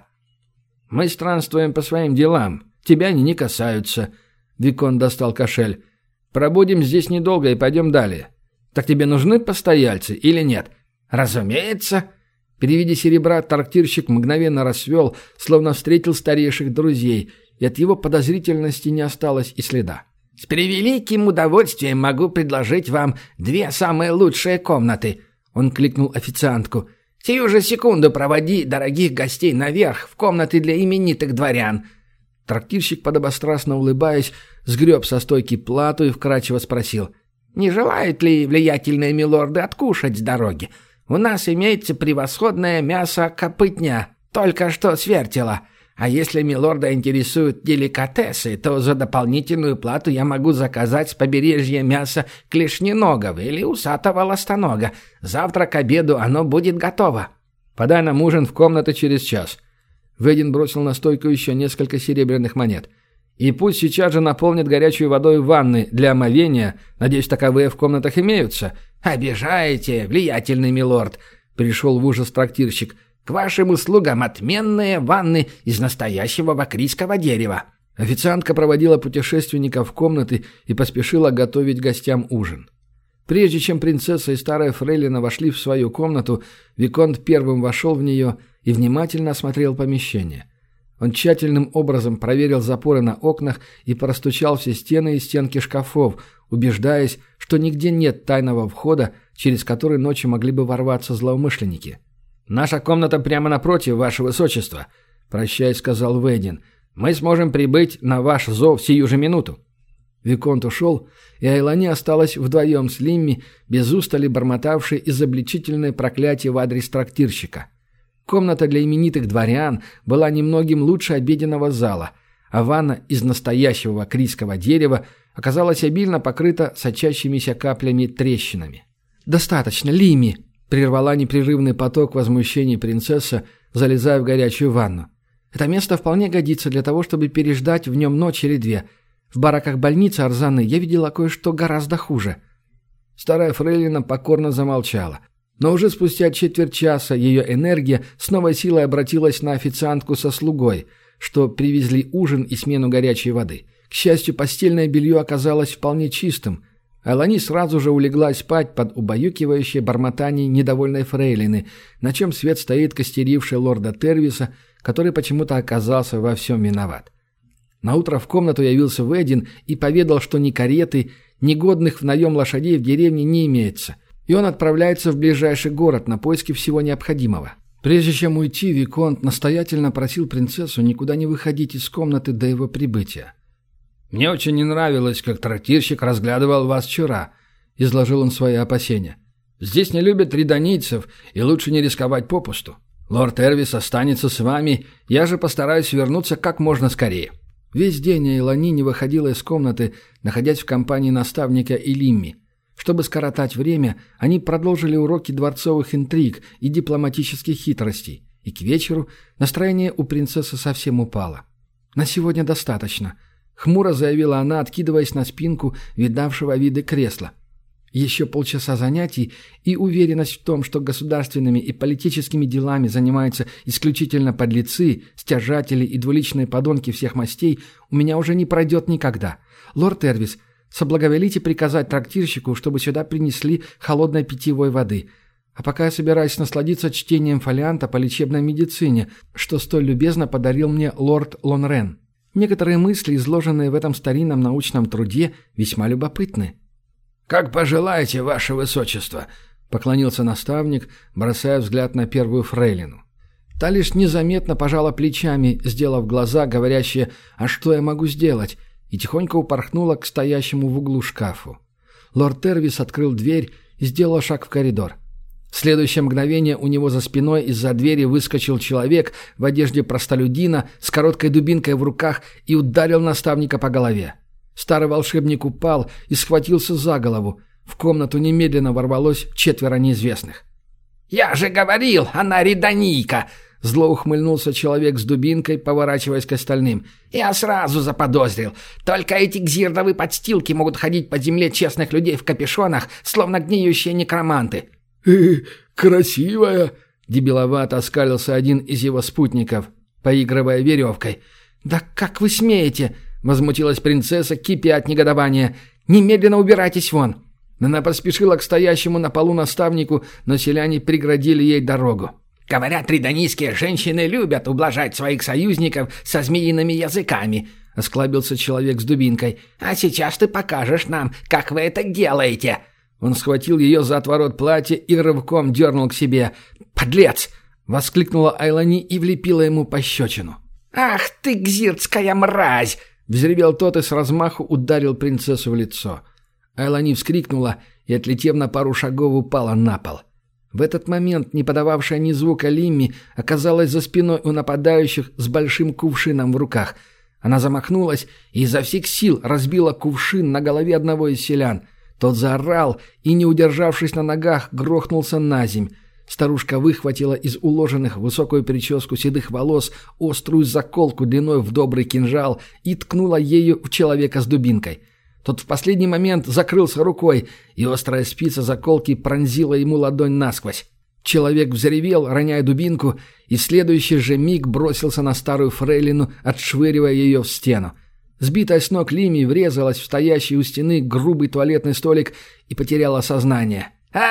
«Мы странствуем по своим делам. Тебя они не касаются». Викон достал кошель. «Пробудем здесь недолго и пойдем далее. Так тебе нужны постояльцы или нет?» «Разумеется». При виде серебра трактирщик мгновенно расцвел, словно встретил старейших друзей, и от его подозрительности не осталось и следа. «С превеликим удовольствием могу предложить вам две самые лучшие комнаты», — он кликнул официантку. «Сию же секунду проводи дорогих гостей наверх, в комнаты для именитых дворян». Трактирщик, подобострастно улыбаясь, сгреб со стойки плату и вкрадчиво спросил: «Не желают ли влиятельные милорды откушать с дороги? У нас имеется превосходное мясо копытня, только что с вертела. А если милорда интересуют деликатесы, то за дополнительную плату я могу заказать с побережья мясо клешненогого или усатого ластонога. Завтра к обеду оно будет готово». «Подай нам ужин в комнаты через час». Вейдин бросил на стойку еще несколько серебряных монет. «И пусть сейчас же наполнит горячей водой ванны для омовения. Надеюсь, таковые в комнатах имеются». «Обижаете, влиятельный милорд», — пришел в ужас трактирщик. «К вашим услугам отменные ванны из настоящего вакрийского дерева». Официантка проводила путешественников в комнаты и поспешила готовить гостям ужин. Прежде чем принцесса и старая фрейлина вошли в свою комнату, виконт первым вошел в нее и внимательно осмотрел помещение. Он тщательным образом проверил запоры на окнах и простучал все стены и стенки шкафов, убеждаясь, что нигде нет тайного входа, через который ночью могли бы ворваться злоумышленники. «Наша комната прямо напротив, ваше высочество», — прощаясь, сказал Вейдин. «Мы сможем прибыть на ваш зов сию же минуту». Виконт ушел, и Айлани осталась вдвоем с Лимми, без устали бормотавшей изобличительное проклятие в адрес трактирщика. Комната для именитых дворян была немногим лучше обеденного зала, а ванна из настоящего вакрийского дерева оказалась обильно покрыта сочащимися каплями трещинами. «Достаточно, Лимми!» — прервала непрерывный поток возмущений принцесса, залезая в горячую ванну. «Это место вполне годится для того, чтобы переждать в нем ночь или две. В бараках больницы Арзаны я видела кое-что гораздо хуже». Старая фрейлина покорно замолчала. Но уже спустя четверть часа ее энергия с новой силой обратилась на официантку со слугой, что привезли ужин и смену горячей воды. К счастью, постельное белье оказалось вполне чистым. Элани сразу же улеглась спать под убаюкивающее бормотание недовольной фрейлины, на чем свет стоит костеривший лорда Тервиса, который почему-то оказался во всем виноват. Наутро в комнату явился Ведин и поведал, что ни кареты, ни годных в наем лошадей в деревне не имеется, и он отправляется в ближайший город на поиски всего необходимого. Прежде чем уйти, Виконт настоятельно просил принцессу никуда не выходить из комнаты до его прибытия. «Мне очень не нравилось, как трактирщик разглядывал вас вчера», — изложил он свои опасения. «Здесь не любят ридонийцев, и лучше не рисковать попусту. Лорд Эрвис останется с вами, я же постараюсь вернуться как можно скорее». Весь день Эйлани не выходила из комнаты, находясь в компании наставника Илимми. Чтобы скоротать время, они продолжили уроки дворцовых интриг и дипломатических хитростей, и к вечеру настроение у принцессы совсем упало. «На сегодня достаточно», — хмуро заявила она, откидываясь на спинку видавшего виды кресла. «Еще полчаса занятий, и уверенность в том, что государственными и политическими делами занимаются исключительно подлецы, стяжатели и двуличные подонки всех мастей, у меня уже не пройдет никогда. Лорд Эрвис, соблаговолите приказать трактирщику, чтобы сюда принесли холодной питьевой воды. А пока я собираюсь насладиться чтением фолианта по лечебной медицине, что столь любезно подарил мне лорд Лонрен. Некоторые мысли, изложенные в этом старинном научном труде, весьма любопытны». «Как пожелаете, ваше высочество», — поклонился наставник, бросая взгляд на первую фрейлину. Та лишь незаметно пожала плечами, сделав глаза, говорящие «А что я могу сделать?», и тихонько упорхнула к стоящему в углу шкафу. Лорд Тервис открыл дверь и сделал шаг в коридор. В следующее мгновение у него за спиной из-за двери выскочил человек в одежде простолюдина с короткой дубинкой в руках и ударил наставника по голове. Старый волшебник упал и схватился за голову. В комнату немедленно ворвалось четверо неизвестных. «Я же говорил, она ридонийка!» Зло ухмыльнулся человек с дубинкой, поворачиваясь к остальным. «Я сразу заподозрил. Только эти гзирдовы подстилки могут ходить по земле честных людей в капюшонах, словно гниющие некроманты». «Э, красивая!» — дебиловато оскалился один из его спутников, поигрывая веревкой. «Да как вы смеете?» — возмутилась принцесса, кипя от негодования. «Немедленно убирайтесь вон!» Она поспешила к стоящему на полу наставнику, но селяне преградили ей дорогу. «Говорят, ридонийские женщины любят ублажать своих союзников со змеиными языками», — осклабился человек с дубинкой. «А сейчас ты покажешь нам, как вы это делаете». Он схватил ее за отворот платья и рывком дернул к себе. «Подлец!» — воскликнула Эйлани и влепила ему пощечину. «Ах ты, гзирдская мразь!» — взревел тот и с размаху ударил принцессу в лицо. Эйлани вскрикнула и, отлетев на пару шагов, упала на пол. В этот момент, не подававшая ни звука Лимми, оказалась за спиной у нападающих с большим кувшином в руках. Она замахнулась и изо всех сил разбила кувшин на голове одного из селян. Тот заорал и, не удержавшись на ногах, грохнулся на земь. Старушка выхватила из уложенных в высокую прическу седых волос острую заколку длиной в добрый кинжал и ткнула ею в человека с дубинкой. Тот в последний момент закрылся рукой, и острая спица заколки пронзила ему ладонь насквозь. Человек взревел, роняя дубинку, и в следующий же миг бросился на старую фрейлину, отшвыривая ее в стену. Сбитая с ног Лимми врезалась в стоящий у стены грубый туалетный столик и потеряла сознание.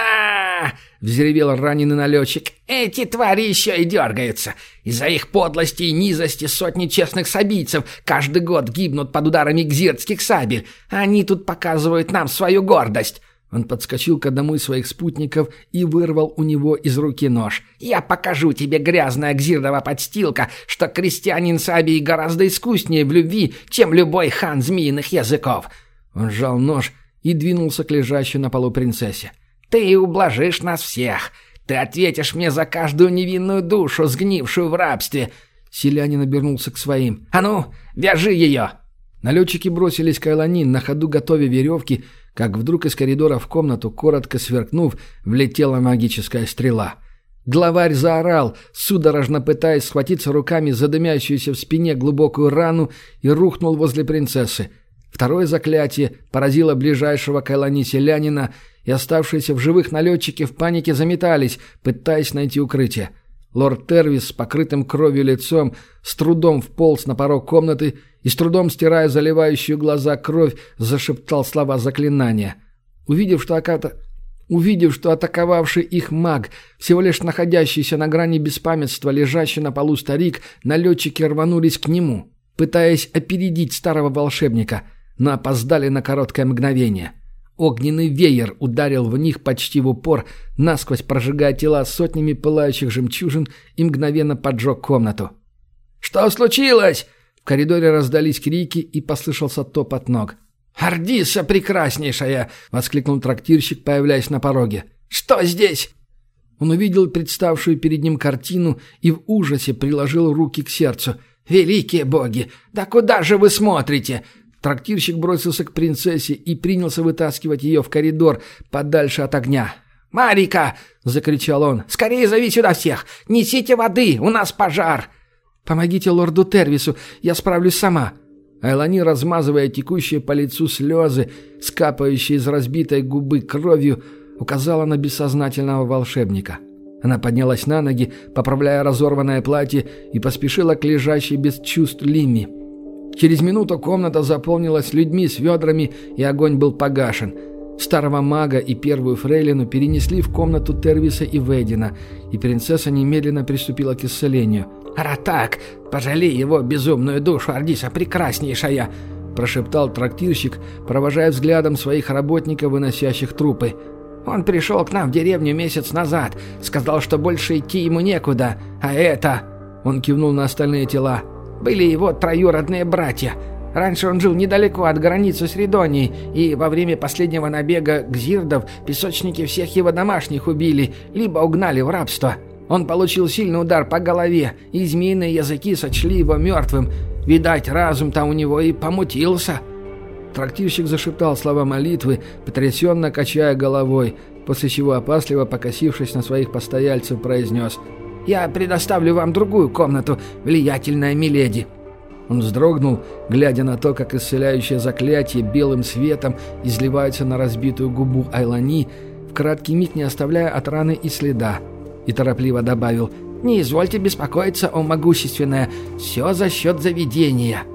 а взревел раненый налетчик. «Эти твари еще и дергаются. Из-за их подлости и низости сотни честных сабийцев каждый год гибнут под ударами гзирдских сабель. Они тут показывают нам свою гордость». Он подскочил к одному из своих спутников и вырвал у него из руки нож. «Я покажу тебе, грязная гзирдова подстилка, что крестьянин Сабий гораздо искуснее в любви, чем любой хан змеиных языков». Он сжал нож и двинулся к лежащей на полу принцессе. «Ты ублажишь нас всех. Ты ответишь мне за каждую невинную душу, сгнившую в рабстве». Селянин обернулся к своим. «А ну, вяжи ее!» Налетчики бросились к Эйлани, на ходу готовя веревки, как вдруг из коридора в комнату, коротко сверкнув, влетела магическая стрела. Главарь заорал, судорожно пытаясь схватиться руками за дымящуюся в спине глубокую рану, и рухнул возле принцессы. Второе заклятие поразило ближайшего к Эйлани селянина, и оставшиеся в живых налетчики в панике заметались, пытаясь найти укрытие. Лорд Тервис с покрытым кровью лицом с трудом вполз на порог комнаты и, с трудом стирая заливающую глаза кровь, зашептал слова заклинания. Увидев, что Аката... Увидев, что атаковавший их маг, всего лишь находящийся на грани беспамятства, лежащий на полу старик, налетчики рванулись к нему, пытаясь опередить старого волшебника, но опоздали на короткое мгновение. Огненный веер ударил в них почти в упор, насквозь прожигая тела сотнями пылающих жемчужин и мгновенно поджег комнату. «Что случилось?» В коридоре раздались крики и послышался топот ног. «Ардиса прекраснейшая!» — воскликнул трактирщик, появляясь на пороге. «Что здесь?» Он увидел представшую перед ним картину и в ужасе приложил руки к сердцу. «Великие боги! Да куда же вы смотрите?» Трактирщик бросился к принцессе и принялся вытаскивать ее в коридор, подальше от огня. «Марика!» — закричал он. «Скорее зови сюда всех! Несите воды! У нас пожар!» «Помогите лорду Тервису! Я справлюсь сама!» Айлани, размазывая текущие по лицу слезы, скапающие из разбитой губы кровью, указала на бессознательного волшебника. Она поднялась на ноги, поправляя разорванное платье, и поспешила к лежащей без чувств Лимми. Через минуту комната заполнилась людьми с ведрами, и огонь был погашен. Старого мага и первую фрейлину перенесли в комнату Тервиса и Ведина, и принцесса немедленно приступила к исцелению. «Аратак, пожалей его безумную душу, Ардиса прекраснейшая!» – прошептал трактирщик, провожая взглядом своих работников, выносящих трупы. «Он пришел к нам в деревню месяц назад, сказал, что больше идти ему некуда, а это...» – он кивнул на остальные тела. «Были его троюродные братья. Раньше он жил недалеко от границы с Ридонией, и во время последнего набега гзирдов песочники всех его домашних убили, либо угнали в рабство. Он получил сильный удар по голове, и змеиные языки сочли его мертвым. Видать, разум-то у него и помутился». Трактирщик зашептал слова молитвы, потрясенно качая головой, после чего, опасливо покосившись на своих постояльцев, произнес: «Я предоставлю вам другую комнату, влиятельная миледи». Он вздрогнул, глядя на то, как исцеляющее заклятие белым светом изливается на разбитую губу Айлани, в краткий миг не оставляя от раны и следа, и торопливо добавил: «Не извольте беспокоиться, о могущественная, все за счет заведения».